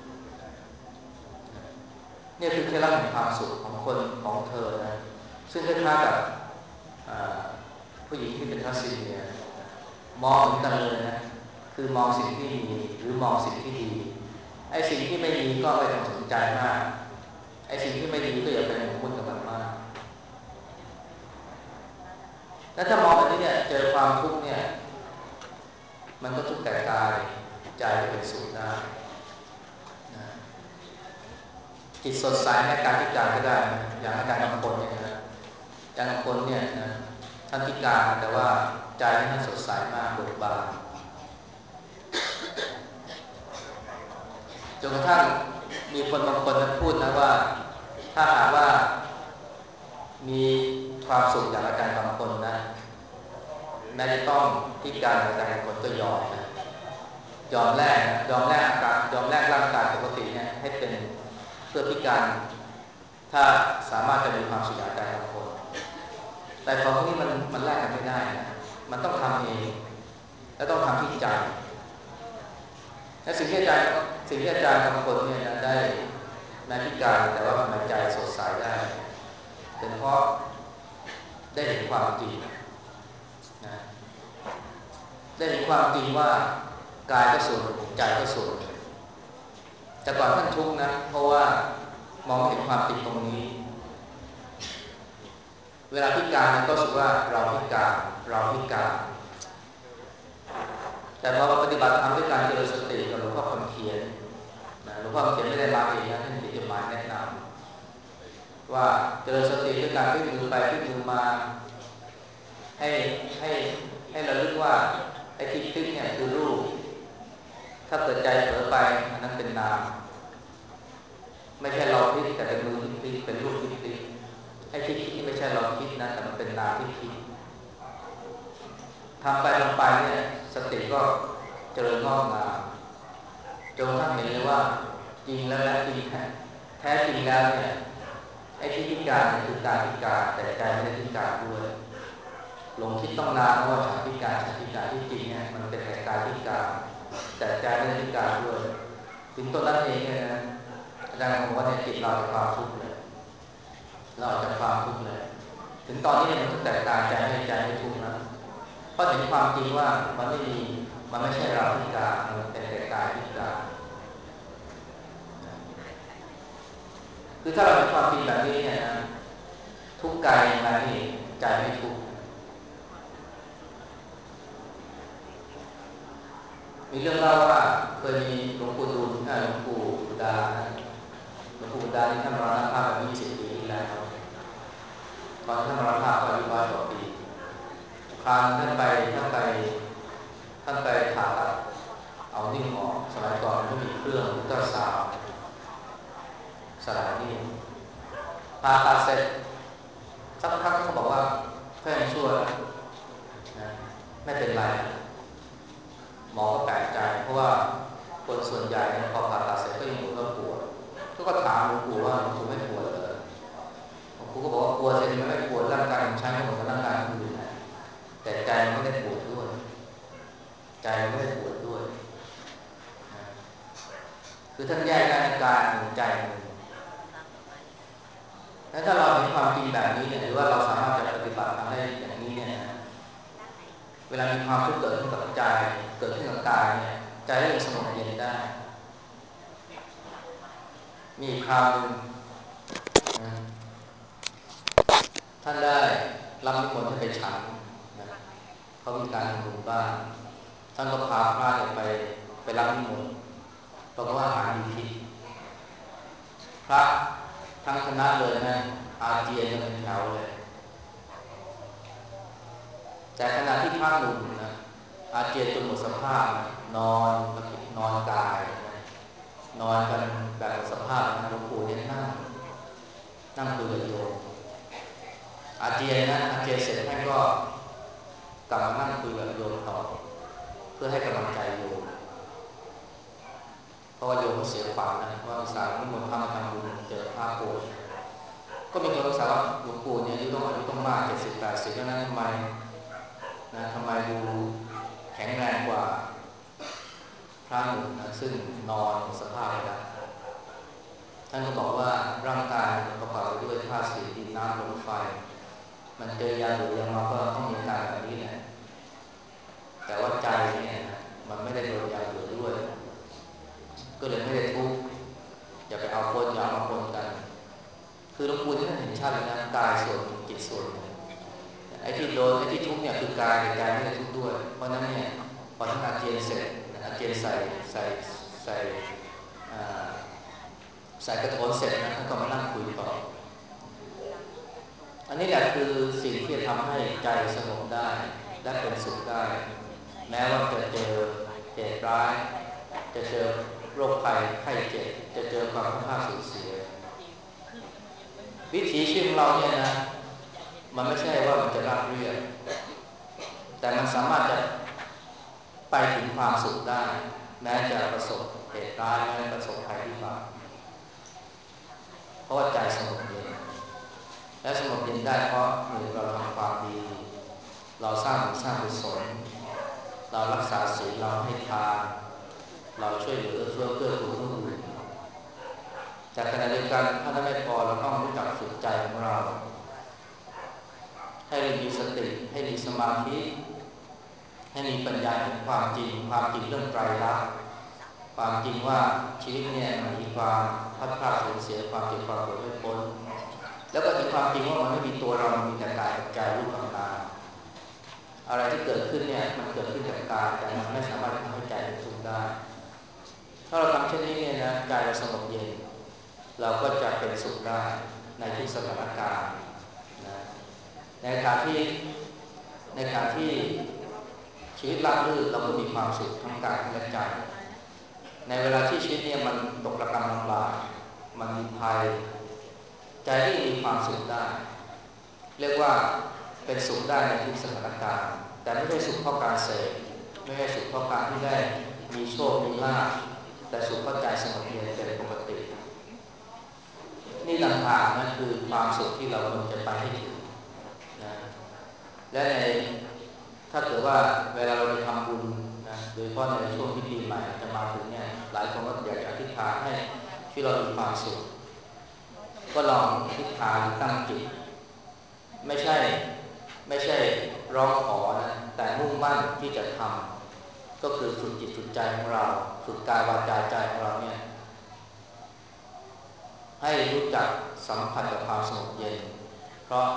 นี่คือเคล็ดลับแห่งความสุขของคนของเธอนะซึ่งคล้ายๆกับผู้หญิงที่เป็นทัสซีเนียมองเหมือนกันเลยนะคือมองสิ่งที่มีหรือมองสิ่งที่ดีไอ้สิ่งที่ไม่ดีก็ไม่ต้องสนใจมากไอ้สิ่งที่ไม่ดีก็อย่าไปหมกมุ่นกับมันมากแล้วถ้ามองแบบนี้เนี่ยเจอความทุกข์เนี่ยมันก็ทุกข์แต่กายใจเป็นสุขได้นะจิตสดใสแม้การพิการก็ได้นะอย่างอาจารย์กำพลเนี่ยนะอาจารย์กำพลเนี่ยนะท่านพิการแต่ว่าใจท่านสดใสมากเบิกบานจนกระทั่งมีคนบางคนนั้นพูดนะว่าถ้าหากว่ามีความสุขอย่างอาจารย์กำพลนะแม้จะต้องพิการอาจารย์กำพลก็ยอมนะยอมแลกยอมแลกอาการยอมแลกร่างกายปกติเนี่ยให้เป็นเพื่อพิการถ้าสามารถจะมีความสุขอย่างอาจารย์กำพลแต่ของพวกนี้มันมันแลกกันไม่ได้นะมันต้องทำเองและต้องทำที่ใจและสิ่งที่อาจารย์สิ่งที่อาจารย์กำพลเนี่ยนะได้แม้พิการแต่ว่าทำใจสดใสได้เป็นเพราะได้เห็นความจริงนะได้เห็นความจริงว่ากายก็ส่วนใจก็ส่วนแต่ก่อนท่านทุกข์นะเพราะว่ามองเห็นความจริงตรงนี้เวลาพิการก็รู้สึกว่าเราพิการเราพิการแต่พอปฏิบัติธรรมด้วยการเจริญสติกับหลวงพ่อคำเขียนนะหลวงพ่อคำเขียนไม่ได้มาเองนะท่านเขียนจดหมายแนะนำว่าเจริญสติด้วยการพลิกมือไปพลิกมือมาให้ให้ให้เราลึกว่าไอ้ที่พลิกเนี่ยคือรูปถ้าเกิดใจเผลอไปอันนั้นเป็นนามไม่ใช่เราพลิกแต่เป็นมือที่พลิกเป็นรูปที่พลิกไอ้ที่คิดนี่ไม่ใช่เราคิดนะแต่มันเป็นนามที่คิดทำไปทำไปเนี่ยสติก็เจริญงอกงามจนกระทั่งเห็นเลยว่าจริงแล้วและจริงแท้จริงแล้วเนี่ยไอ้ที่พิการเนี่ยคือการพิการแต่ใจไม่ได้พิการด้วยหลงคิดต้องนานว่าฉันพิการฉันพิการที่จริงเนี่ยมันเป็นแต่กายพิการแต่ใจไม่ได้พิการด้วยถึงตัวนั้นเองเนี่ยนะอาจารย์บอกว่าเนี่ยจิตเราจะความทุกข์เลยเราจะความทุกข์เลยถึงตอนนี้เนี่ยมันทุกข์แต่กายใจไม่ใจไม่ทุกข์นะเพราะเห็นความจริงว่ามันไม่มีมันไม่ใช่เราที่กายมันเป็นแต่กายที่กายคือถ้าเราเห็นความจริงแบบนี้เนี่ยนะทุกข์กายอย่างไรนี่ใจไม่ทุกข์มีเรื่องเล่าว่าเคยมีหลวงปู่ดูลหลวงปู่บุดาหลวงปู่บุดาที่ท่านมรณภาพไปยี่สิบปีที่แล้วตอนท่านมรณภาพอายุร้อยกว่าปีคราวท่านไปท่านไปท่านไปผ่าตัดเอานิ้วออกสมัยก่อนไม่มีเครื่องอุลตราซาวด์สลายนิ้วผ่าตัดเสร็จสักพักเขาบอกว่าแค่ชั่วนะไม่เป็นไรหมอก็แปลกใจเพราะว่าคนส่วนใหญ่พอผ่าตัดเสร็จก็ยังปวดก็ปวดก็ถามหลวงปู่ว่าหลวงปู่ไม่ปวดเลยหลวงปู่ก็บอกว่าปวดเสร็จไม่ปวดร่างกายของฉันก็เหมือนกับร่างกายคนอื่นนะแต่ใจมันไม่ได้ปวดด้วยใจมันไม่ได้ปวดด้วยคือท่านแยกได้ในกายหนึ่งใจหนึ่งแล้วถ้าเราเห็นความจริงแบบนี้เนี่ยหรือว่าเราสามารถจะปฏิบัติทำได้อย่างนี้เนี่ยนะเวลามีความทุกข์เกิดขึ้นกับใจเกิดขึ้นกับกายเนี่ยใจก็จะสงบเย็นได้มีคราวนึงท่านได้รับนิมนต์ให้ไปฉันนะเขามีการทำบุญบ้านท่านก็พาพระไปไปรับนิมนต์บอกว่าอาหารดีพิษพระทั้งคณะเลยนะอาเจียนกันเป็นแถวเลยแต่ขณะที่พระหนุ่มนะอาเจียนจนหมดสภาพนะนอนนอนกายนะนอนกันแบบหมดสภาพนะหลวงปู่เนี่ยนั่งนั่งคุยกับโยมอาเจียนนะอาเจียนเสร็จท่านก็กลับมานั่งคุยกับโยมต่อเพื่อให้กำลังใจโยมเพราะว่าโยมเขาเสียฝันนะว่าสาวนิมนต์พระมาทำบุญเจอพระป่วยก็มีคนรักษาว่าหลวงปู่เนี่ยอายุต้องอายุต้องมากเจ็ดสิบแปดสิบแล้วนะทำไมนะทำไมดูแข็งแรงกว่าพระหนุ่มนะซึ่งนอนหมดสภาพไปแล้วท่านก็บอกว่าร่างกายมันประกอบไปด้วยธาตุสี่ดินน้ำลมไฟมันเจอยาหรือยามาก็ต้องมีการแบบนี้แหละแต่ว่าใจเนี่ยมันไม่ได้โดนยาหรือด้วยก็เลยไม่ได้ทุกข์อย่าไปเอาปนอย่ามาปนกันคือหลวงปู่ที่ท่านเห็นชัดเลยนะกายส่วนจิตส่วนไอ้ที่โดนไอ้ที่ทุกข์เนี่ยคือกายแต่ใจไม่ได้ทุกข์ด้วยเพราะนั้นเนี่ยพอท่านอาเจียนเสร็จอาเจียนใส่ใส่ใส่ใส่กระโถนเสร็จนะท่านก็มานั่งคุยต่ออันนี้แหละคือสิ่งที่จะทำให้ใจสงบได้และเป็นสุขได้แม้ว่าจะเจอเหตุร้ายจะเจอโรคภัยไข้เจ็บจะเจอความพัดพลาดสูญเสียวิถีชีวิตของเราเนี่ยนะมันไม่ใช่ว่ามันจะราบเรียบแต่มันสามารถจะไปถึงความสุขได้แม้จะประสบเหตุร้ายแม้ประสบภัยพิบัติเพราะว่าใจสงบเย็นและสงบเย็นได้เพราะหนึ่งเราทำความดีเราสร้างบุญสร้างกุศลเรารักษาศีลเราให้ทานเราช่วยเหลือเพื่อเกื้อกูลผู้อื่นแต่ขณะเดียวกันถ้าไม่พอเราต้องรู้จักฝึกใจของเราให้มีสติให้มีสมาธิให้มีปัญญาเห็นความจริงความจริงเรื่องไตรลักษณ์ความจริงว่าชีวิตเนี่ยมันมีความพัดพลาดสูญเสียความเจ็บความปวดไม่พ้นแล้วก็เห็นความจริงว่ามันไม่มีตัวเรามันมีแต่กายกับใจรูปกับนามอะไรที่เกิดขึ้นเนี่ยมันเกิดขึ้นกับกายแต่มันไม่สามารถทำให้ใจเป็นสุขได้ถ้าเราทำเช่นนี้เนี่ยนะใจเราสงบเย็นเราก็จะเป็นสุขได้ในทุกสถานการณ์นะในการที่ในการที่ชีวิตราบรื่นเราก็มีความสุขทั้งกายและใจในเวลาที่ชีวิตเนี่ยมันตกระกำลำบากมันมีภัยใจที่มีความสุขได้เรียกว่าเป็นสุขได้ในทุกสถานการณ์แต่ไม่ใช่สุขเพราะการเสพไม่ใช่สุขเพราะการที่ได้มีโชคมีลาภแต่สุขเพราะใจสงบเย็นเป็นปกตินี่ต่างหากนั่นคือความสุขที่เราควรจะไปให้ถึงนะและในถ้าเกิดว่าเวลาเราไปทำบุญนะโดยเฉพาะในช่วงที่ปีใหม่จะมาถึงเนี่ยหลายคนก็อยากจะอธิษฐานให้ที่เรามีความสุขก็ลองอธิษฐานตั้งจิตไม่ใช่ไม่ใช่ร้องขอนะแต่มุ่งมั่นที่จะทำก็คือฝึกจิตฝึกใจของเราฝึกกายวาจาใจของเราเนี่ยให้รู้จักสัมผัสกับความสงบเย็นเพราะ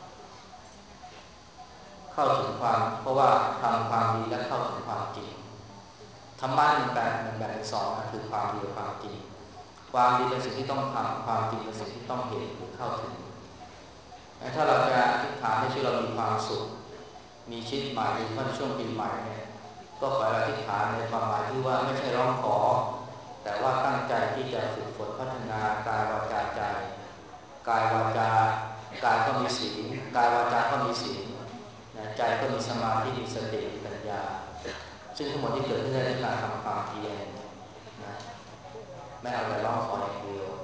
เข้าถึงความเพราะว่าทำความดีและเข้าถึงความจริงธรรมะมันแบ่งมันแบ่งเป็นสองนะคือความดีกับความจริงความดีเป็นสิ่งที่ต้องทำความจริงเป็นสิ่งที่ต้องเห็นหรือเข้าถึงถ้าเราจะอธิษฐานให้ชีวิตเรามีความสุขมีชีวิตใหม่โดยเฉพาะในช่วงปีใหม่เนี่ยก็ขออธิษฐานในความหมายที่ว่าไม่ใช่ร้องขอแต่ว่าตั้งใจที่จะฝึกฝนพัฒนากายวาจาใจกายวาจากายก็มีศีลกายวาจาก็มีศีลใจก็มีสมาธิมีสติมีปัญญาซึ่งทั้งหมดที่เกิดขึ้นได้ด้วยการทำความเพียรนะไม่เอาแต่ร้องขออย่างเดียว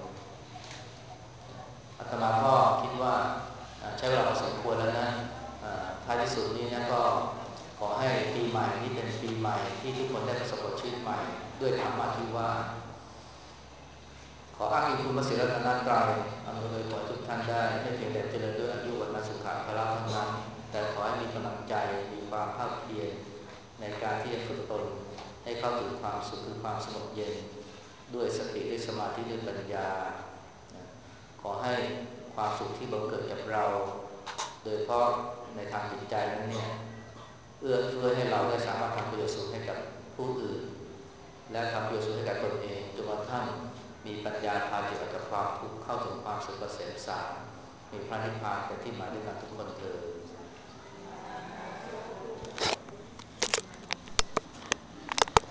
อาตมาก็คิดว่าใช้เวลาพอสมควรแล้วนะท้ายที่สุดนี้นะก็ขอให้ปีใหม่นี้เป็นปีใหม่ที่ทุกคนได้ประสบกับชีวิตใหม่ด้วยธรรมะที่ว่าขออ้างอิงคุณพระศรีรัตนตรัยอำนวยผลทุกท่านได้ไม่เพียงแต่เจริญด้วยอายุวัฒนสุขภาระเท่านั้นแต่ขอให้มีกำลังใจมีความภาคเพียรในการที่จะฝึกตนให้เข้าถึงความสุขคือความสงบเย็นด้วยสติด้วยสมาธิด้วยปัญญาขอให้ความสุขที่บังเกิดกับเราโดยเฉพาะในทางจิตใจนั้นเนี่ยเอื้อเฟื้อให้เราได้สามารถทำประโยชน์สุขให้กับผู้อื่นและทำประโยชน์สุขให้กับตนเองจนกระทั่งมีปัญญาพาจิตออกจากความทุกข์เข้าถึงความสุขเกษมสารมีพระนิพพานเป็นที่หมายด้วยกันทุกคนเถิด